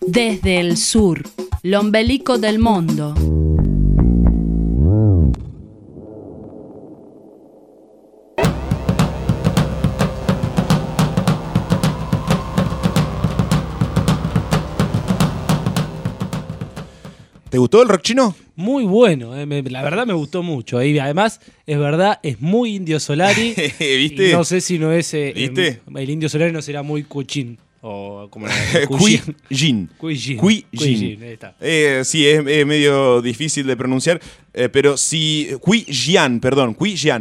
Desde el sur, l'ombelico del mundo. ¿Te gustó el rock chino? Muy bueno, eh, me, la verdad me gustó mucho. Y además, es verdad, es muy Indio Solari. ¿Viste? Y no sé si no es. Eh, ¿Viste? eh, el Indio Solari no será muy cuchín. O como Cuijin. Cuijin. Cuijin. Ahí está. Eh, sí, es, es medio difícil de pronunciar, eh, pero si Cuijian, perdón, Cuijian,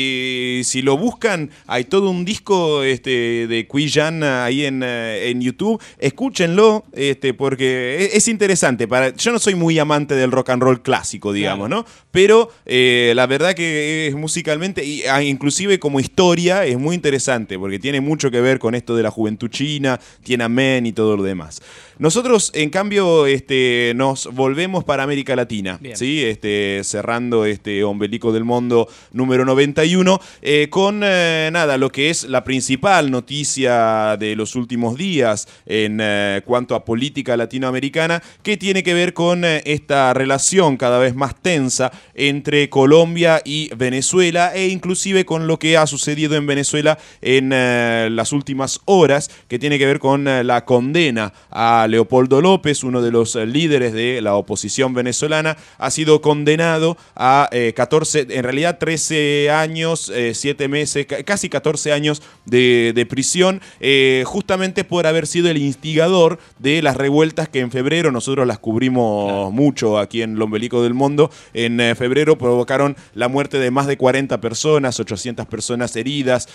si, si lo buscan, hay todo un disco este, de Cuijian ahí en, en YouTube, escúchenlo, este, porque es, es interesante. Para, yo no soy muy amante del rock and roll clásico, digamos, claro. ¿no? Pero eh, la verdad que es musicalmente, y, inclusive como historia, es muy interesante, porque tiene mucho que ver con esto de la juventud china, Tiananmen y todo lo demás. Nosotros, en cambio, este, nos volvemos para América Latina, ¿sí? este, cerrando este Ombelico del Mundo número noventa y uno, eh, con eh, nada, lo que es la principal noticia de los últimos días en eh, cuanto a política latinoamericana, que tiene que ver con eh, esta relación cada vez más tensa entre Colombia y Venezuela, e inclusive con lo que ha sucedido en Venezuela en eh, las últimas horas, que tiene que ver con eh, la condena a Leopoldo López, uno de los líderes de la oposición venezolana. Ha sido condenado a eh, catorce, en realidad trece años, eh, siete meses, casi catorce años de, de prisión, eh, justamente por haber sido el instigador de las revueltas que en febrero, nosotros las cubrimos claro. mucho aquí en L'Ombelico del Mundo, en eh, febrero provocaron la muerte de más de cuarenta personas, ochocientas personas heridas,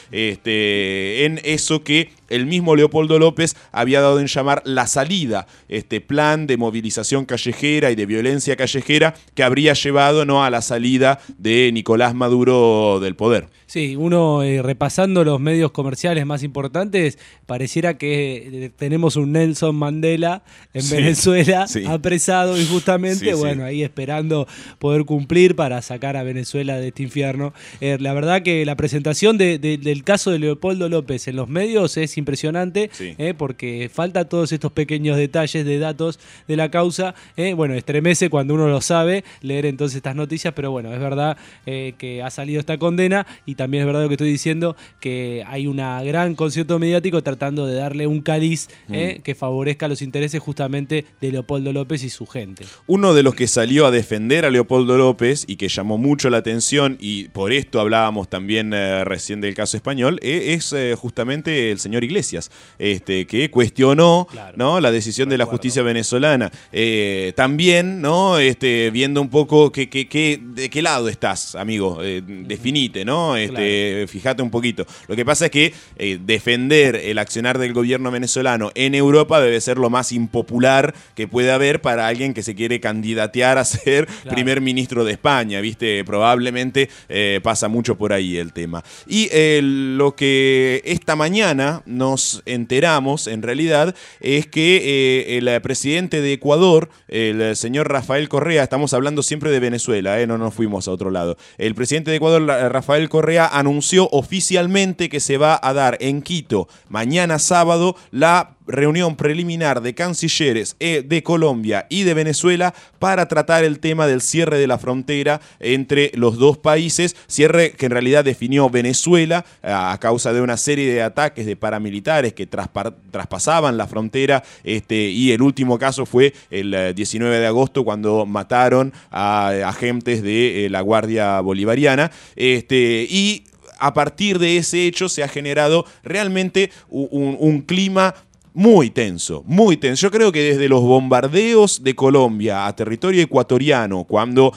este, en eso que el mismo Leopoldo López había dado en llamar la salida, este plan de movilización callejera y de violencia callejera que habría llevado, ¿no?, a la salida de Nicolás Maduro del poder. Sí, uno eh, repasando los medios comerciales más importantes, pareciera que eh, tenemos un Nelson Mandela en sí, Venezuela, sí. apresado injustamente, sí, bueno, sí. ahí esperando poder cumplir para sacar a Venezuela de este infierno. Eh, la verdad que la presentación de, de, del caso de Leopoldo López en los medios es impresionante, sí. eh, porque falta todos estos pequeños detalles de datos de la causa. Eh, bueno, estremece cuando uno lo sabe, leer entonces estas noticias, pero bueno, es verdad eh, que ha salido esta condena y también es verdad lo que estoy diciendo, que hay un gran concierto mediático tratando de darle un cariz mm. eh, que favorezca los intereses justamente de Leopoldo López y su gente. Uno de los que salió a defender a Leopoldo López y que llamó mucho la atención, y por esto hablábamos también eh, recién del caso español, eh, es eh, justamente el señor Iglesias, este, que cuestionó claro. ¿no? la decisión de la justicia venezolana. Eh, también, ¿no? este, viendo un poco que, que, que, de qué lado estás, amigo, eh, definite, ¿no? Este, claro. Fíjate un poquito. Lo que pasa es que eh, defender el accionar del gobierno venezolano en Europa debe ser lo más impopular que puede haber para alguien que se quiere candidatear a ser claro. primer ministro de España, ¿viste? Probablemente eh, pasa mucho por ahí el tema. Y eh, lo que esta mañana nos enteramos, en realidad, es que eh, el presidente de Ecuador, el señor Rafael Correa, estamos hablando siempre de Venezuela, eh, no nos fuimos a otro lado. El presidente de Ecuador, Rafael Correa, anunció oficialmente que se va a dar en Quito mañana sábado la reunión preliminar de cancilleres de Colombia y de Venezuela para tratar el tema del cierre de la frontera entre los dos países, cierre que en realidad definió Venezuela a causa de una serie de ataques de paramilitares que traspar, traspasaban la frontera, este, y el último caso fue el diecinueve de agosto cuando mataron a agentes de eh, la Guardia Bolivariana, este, y a partir de ese hecho se ha generado realmente un, un clima muy tenso, muy tenso. Yo creo que desde los bombardeos de Colombia a territorio ecuatoriano, cuando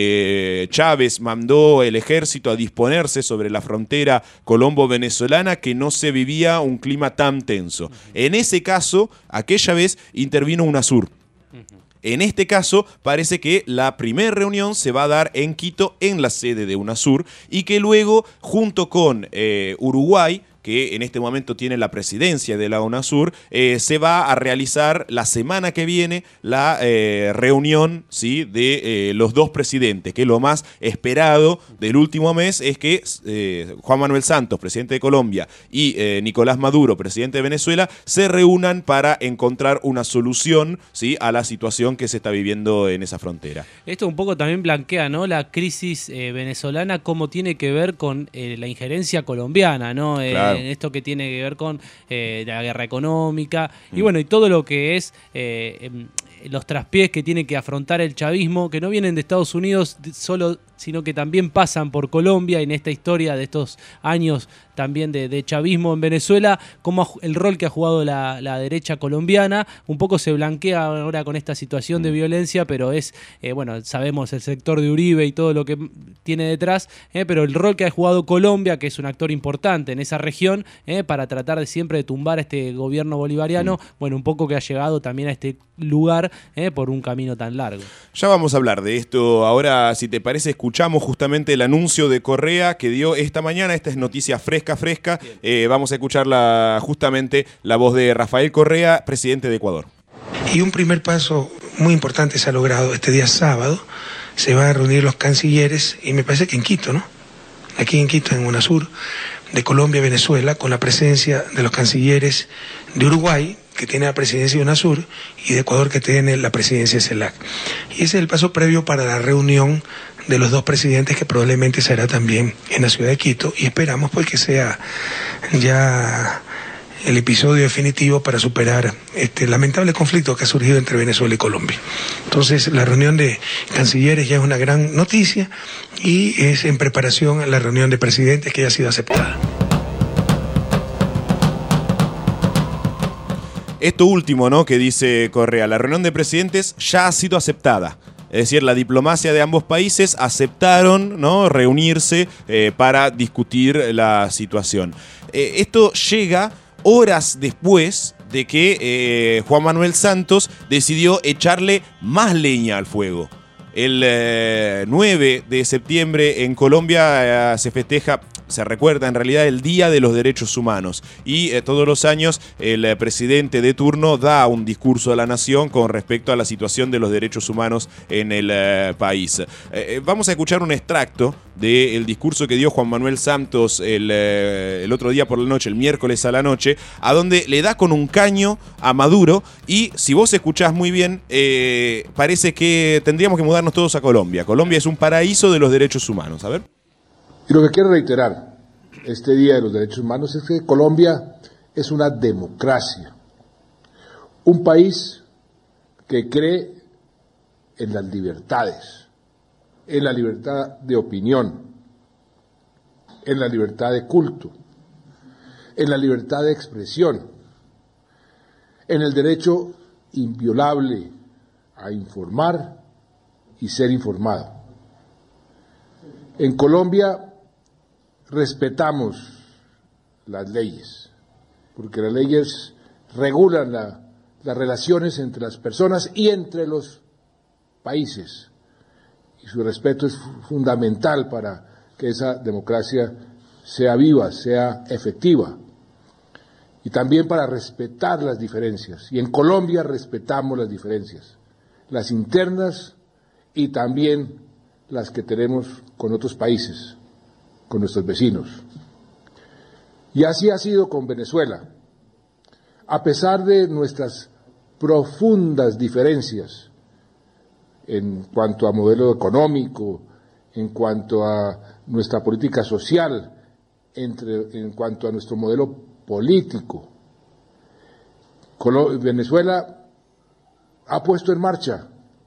eh, Chávez mandó el ejército a disponerse sobre la frontera colombo-venezolana, que no se vivía un clima tan tenso. En ese caso, aquella vez intervino UNASUR. En este caso, parece que la primera reunión se va a dar en Quito, en la sede de UNASUR, y que luego, junto con eh, Uruguay, que en este momento tiene la presidencia de la UNASUR, eh, se va a realizar la semana que viene la eh, reunión, ¿sí?, de eh, los dos presidentes, que lo más esperado del último mes es que eh, Juan Manuel Santos, presidente de Colombia, y eh, Nicolás Maduro, presidente de Venezuela, se reúnan para encontrar una solución, ¿sí?, a la situación que se está viviendo en esa frontera. Esto un poco también blanquea, ¿no?, la crisis eh, venezolana, cómo tiene que ver con eh, la injerencia colombiana, ¿no? Eh, Claro. En esto que tiene que ver con eh, la guerra económica y Mm. bueno, y todo lo que es eh, em, los traspiés que tiene que afrontar el chavismo, que no vienen de Estados Unidos solo, sino que también pasan por Colombia, y en esta historia de estos años también de, de chavismo en Venezuela, como el rol que ha jugado la, la derecha colombiana, un poco se blanquea ahora con esta situación de violencia, pero es, eh, bueno, sabemos el sector de Uribe y todo lo que tiene detrás, eh, pero el rol que ha jugado Colombia, que es un actor importante en esa región, eh, para tratar de siempre de tumbar este gobierno bolivariano, mm. bueno, un poco que ha llegado también a este lugar eh, por un camino tan largo. Ya vamos a hablar de esto. Ahora, si te parece, escuchamos justamente el anuncio de Correa que dio esta mañana. Esta es noticia fresca, fresca. Eh, vamos a escuchar la, justamente la voz de Rafael Correa, presidente de Ecuador. Y un primer paso muy importante se ha logrado este día sábado. Se van a reunir los cancilleres, y me parece que en Quito, ¿no? Aquí en Quito, en UNASUR, de Colombia y Venezuela, con la presencia de los cancilleres de Uruguay, que tiene la presidencia de UNASUR, y de Ecuador, que tiene la presidencia de CELAC. Y ese es el paso previo para la reunión de los dos presidentes, que probablemente será también en la ciudad de Quito, y esperamos pues que sea ya el episodio definitivo para superar este lamentable conflicto que ha surgido entre Venezuela y Colombia. Entonces, la reunión de cancilleres ya es una gran noticia, y es en preparación a la reunión de presidentes, que ya ha sido aceptada. Esto último, ¿no?, que dice Correa, la reunión de presidentes ya ha sido aceptada. Es decir, la diplomacia de ambos países aceptaron, ¿no?, reunirse eh, para discutir la situación. Eh, esto llega horas después de que eh, Juan Manuel Santos decidió echarle más leña al fuego. El eh, nueve de septiembre en Colombia eh, se festeja, se recuerda en realidad, el Día de los Derechos Humanos, y eh, todos los años el eh, presidente de turno da un discurso a la nación con respecto a la situación de los derechos humanos en el eh, país. Eh, vamos a escuchar un extracto del discurso que dio Juan Manuel Santos el, eh, el otro día por la noche, el miércoles a la noche, a donde le da con un caño a Maduro, y si vos escuchás muy bien, eh, parece que tendríamos que mudarnos todos a Colombia. Colombia es un paraíso de los derechos humanos. A ver. Y lo que quiero reiterar este Día de los Derechos Humanos es que Colombia es una democracia, un país que cree en las libertades, en la libertad de opinión, en la libertad de culto, en la libertad de expresión, en el derecho inviolable a informar y ser informado. En Colombia respetamos las leyes, porque las leyes regulan la, las relaciones entre las personas y entre los países, y su respeto es fundamental para que esa democracia sea viva, sea efectiva, y también para respetar las diferencias. Y en Colombia respetamos las diferencias, las internas y también las que tenemos con otros países, con nuestros vecinos. Y así ha sido con Venezuela. A pesar de nuestras profundas diferencias en cuanto a modelo económico, en cuanto a nuestra política social, entre, en cuanto a nuestro modelo político, Venezuela ha puesto en marcha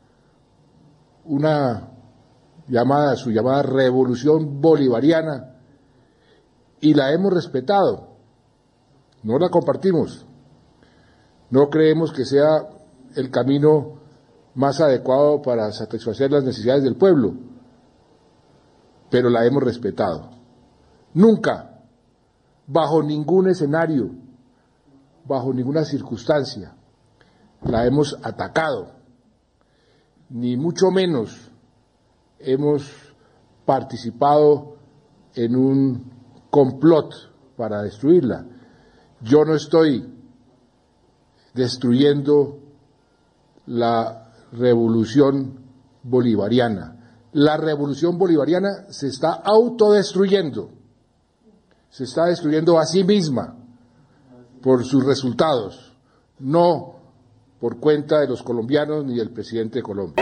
una llamada, su llamada revolución bolivariana, y la hemos respetado, no la compartimos, no creemos que sea el camino más adecuado para satisfacer las necesidades del pueblo, pero la hemos respetado. Nunca, bajo ningún escenario, bajo ninguna circunstancia, la hemos atacado, ni mucho menos hemos participado en un complot para destruirla. Yo no estoy destruyendo la revolución bolivariana. La revolución bolivariana se está autodestruyendo, se está destruyendo a sí misma por sus resultados, no por cuenta de los colombianos ni del presidente de Colombia.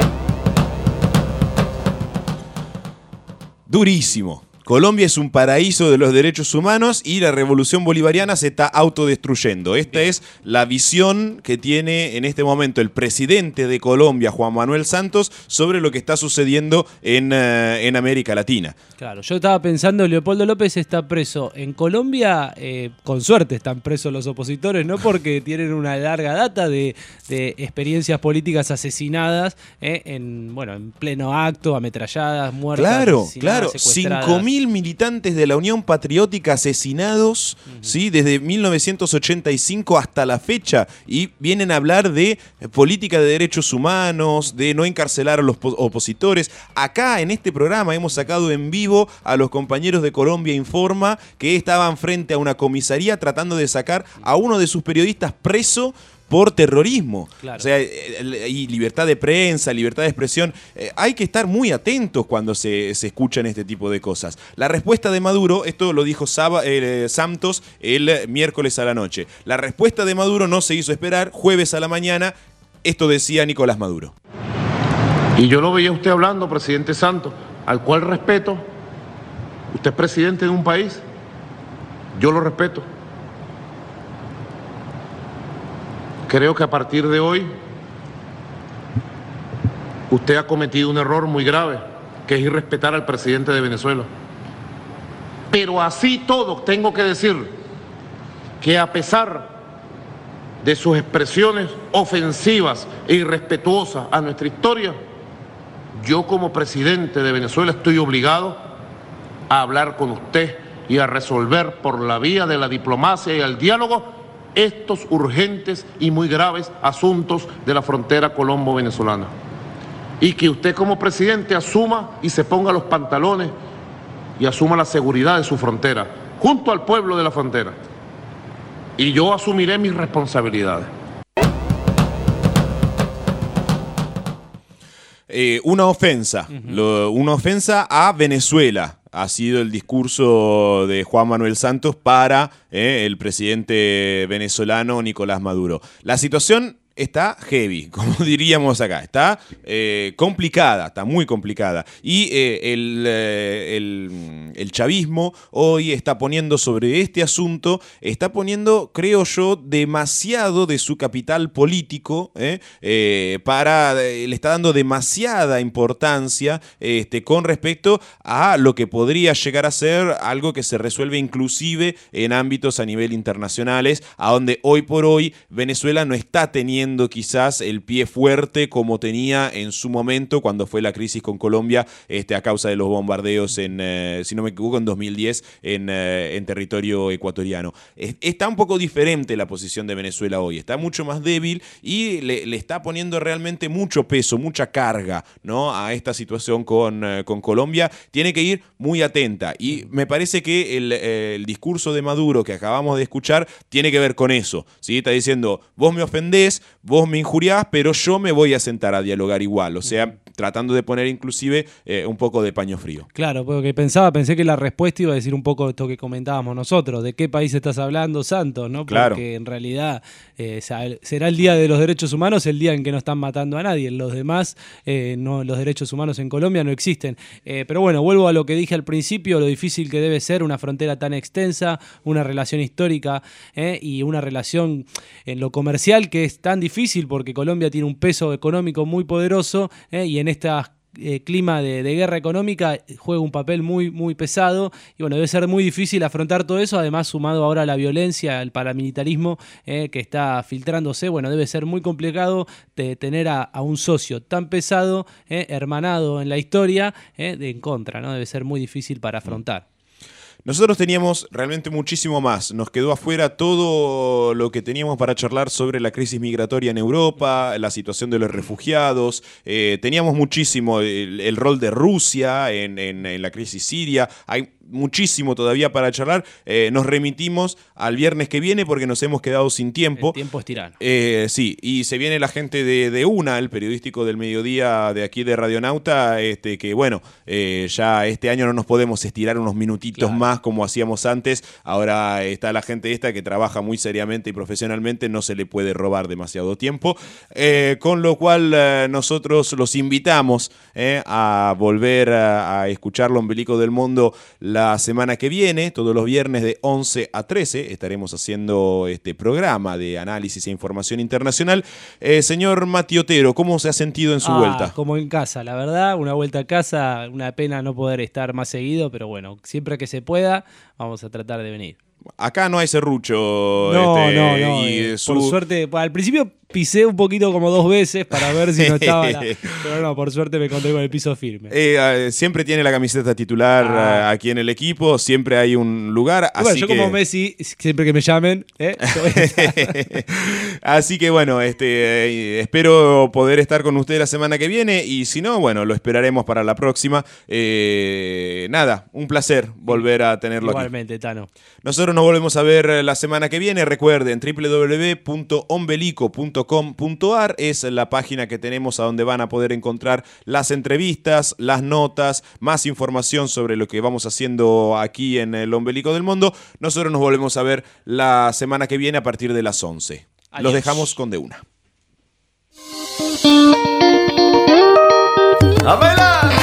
Durísimo. Colombia es un paraíso de los derechos humanos y la revolución bolivariana se está autodestruyendo. Esta es la visión que tiene en este momento el presidente de Colombia, Juan Manuel Santos, sobre lo que está sucediendo en, uh, en América Latina. Claro, yo estaba pensando, Leopoldo López está preso en Colombia, eh, con suerte están presos los opositores, ¿no? Porque tienen una larga data de, de experiencias políticas asesinadas, eh, en, bueno, en pleno acto, ametralladas, muertas, claro, asesinadas, claro, secuestradas. cinco mil militantes de la Unión Patriótica asesinados, uh-huh. ¿sí? Desde mil novecientos ochenta y cinco hasta la fecha, y vienen a hablar de política de derechos humanos, de no encarcelar a los opositores. Acá en este programa hemos sacado en vivo a los compañeros de Colombia Informa que estaban frente a una comisaría tratando de sacar a uno de sus periodistas preso por terrorismo. Claro. O sea, y libertad de prensa, libertad de expresión. Eh, hay que estar muy atentos cuando se, se escuchan este tipo de cosas. La respuesta de Maduro, esto lo dijo Saba, eh, Santos el miércoles a la noche. La respuesta de Maduro no se hizo esperar. Jueves a la mañana, esto decía Nicolás Maduro. Y yo lo veía usted hablando, presidente Santos, al cual respeto. Usted es presidente de un país, yo lo respeto. Creo que a partir de hoy usted ha cometido un error muy grave, que es irrespetar al presidente de Venezuela. Pero así todo, tengo que decir que a pesar de sus expresiones ofensivas e irrespetuosas a nuestra historia, yo como presidente de Venezuela estoy obligado a hablar con usted y a resolver por la vía de la diplomacia y el diálogo estos urgentes y muy graves asuntos de la frontera colombo-venezolana. Y que usted como presidente asuma y se ponga los pantalones y asuma la seguridad de su frontera, junto al pueblo de la frontera. Y yo asumiré mis responsabilidades. Eh, una ofensa, uh-huh. Lo, una ofensa a Venezuela. Ha sido el discurso de Juan Manuel Santos para eh, el presidente venezolano Nicolás Maduro. La situación está heavy, como diríamos acá, está eh, complicada, está muy complicada. Y eh, el, eh, el, el chavismo hoy está poniendo sobre este asunto, está poniendo, creo yo, demasiado de su capital político, eh, eh, para, eh, le está dando demasiada importancia este, con respecto a lo que podría llegar a ser algo que se resuelve inclusive en ámbitos a nivel internacionales, a donde hoy por hoy Venezuela no está teniendo quizás el pie fuerte como tenía en su momento cuando fue la crisis con Colombia este, a causa de los bombardeos en, eh, si no me equivoco, en dos mil diez en, eh, en territorio ecuatoriano. Es, está un poco diferente la posición de Venezuela hoy, está mucho más débil y le, le está poniendo realmente mucho peso, mucha carga, ¿no? A esta situación con, eh, con Colombia. Tiene que ir muy atenta y me parece que el, eh, el discurso de Maduro que acabamos de escuchar tiene que ver con eso, ¿sí? Está diciendo, vos me ofendés, vos me injuriás, pero yo me voy a sentar a dialogar igual, o sea, tratando de poner inclusive eh, un poco de paño frío. Claro, porque pensaba, pensé que la respuesta iba a decir un poco esto que comentábamos nosotros, de qué país estás hablando, Santos, ¿no? Porque claro. En realidad eh, será el Día de los Derechos Humanos el día en que no están matando a nadie, en los demás eh, no, los derechos humanos en Colombia no existen. Eh, pero bueno, vuelvo a lo que dije al principio, lo difícil que debe ser una frontera tan extensa, una relación histórica eh, y una relación en lo comercial que es tan difícil porque Colombia tiene un peso económico muy poderoso eh, y en este eh, clima de, de guerra económica juega un papel muy, muy pesado y bueno, debe ser muy difícil afrontar todo eso, además sumado ahora a la violencia, al paramilitarismo eh, que está filtrándose, bueno, debe ser muy complicado de tener a, a un socio tan pesado, eh, hermanado en la historia, eh, de en contra, ¿no? Debe ser muy difícil para afrontar. Nosotros teníamos realmente muchísimo más. Nos quedó afuera todo lo que teníamos para charlar sobre la crisis migratoria en Europa, la situación de los refugiados. Eh, teníamos muchísimo el, el rol de Rusia en, en, en la crisis siria. Hay muchísimo todavía para charlar. Eh, nos remitimos al viernes que viene porque nos hemos quedado sin tiempo. El tiempo es tirano. Eh, sí, y se viene la gente de, de UNA, el periodístico del mediodía de aquí de Radionauta, este, que bueno, eh, ya este año no nos podemos estirar unos minutitos Claro. más como hacíamos antes. Ahora está la gente esta que trabaja muy seriamente y profesionalmente, no se le puede robar demasiado tiempo. Eh, con lo cual eh, nosotros los invitamos eh, a volver a, a escuchar Lo Ombelico del Mundo la semana que viene, todos los viernes de once a trece estaremos haciendo este programa de análisis e información internacional. Eh, señor Mati Otero, ¿cómo se ha sentido en su Ah, vuelta? Como en casa, la verdad, una vuelta a casa, una pena no poder estar más seguido, pero bueno, siempre que se pueda, vamos a tratar de venir. Acá no hay serrucho. No, este, no, no. y eh, su- Por suerte, al principio pisé un poquito como dos veces para ver si no estaba la- pero no, por suerte me encontré con el piso firme. Eh, eh, siempre tiene la camiseta titular Ah. eh, aquí en el equipo, siempre hay un lugar. Y bueno, así yo que... como Messi, siempre que me llamen, ¿eh? Yo voy a estar. Así que bueno, este, eh, espero poder estar con usted la semana que viene y si no, bueno, lo esperaremos para la próxima. Eh, nada, un placer volver a tenerlo aquí. Igualmente, Tano. Nosotros nos volvemos a ver la semana que viene. Recuerden, doble u doble u doble u punto ombelico punto com punto a r es la página que tenemos a donde van a poder encontrar las entrevistas, las notas, más información sobre lo que vamos haciendo aquí en el Ombelico del Mundo. Nosotros nos volvemos a ver la semana que viene a partir de las once. Los Adiós. dejamos con De Una. ¡A bailar!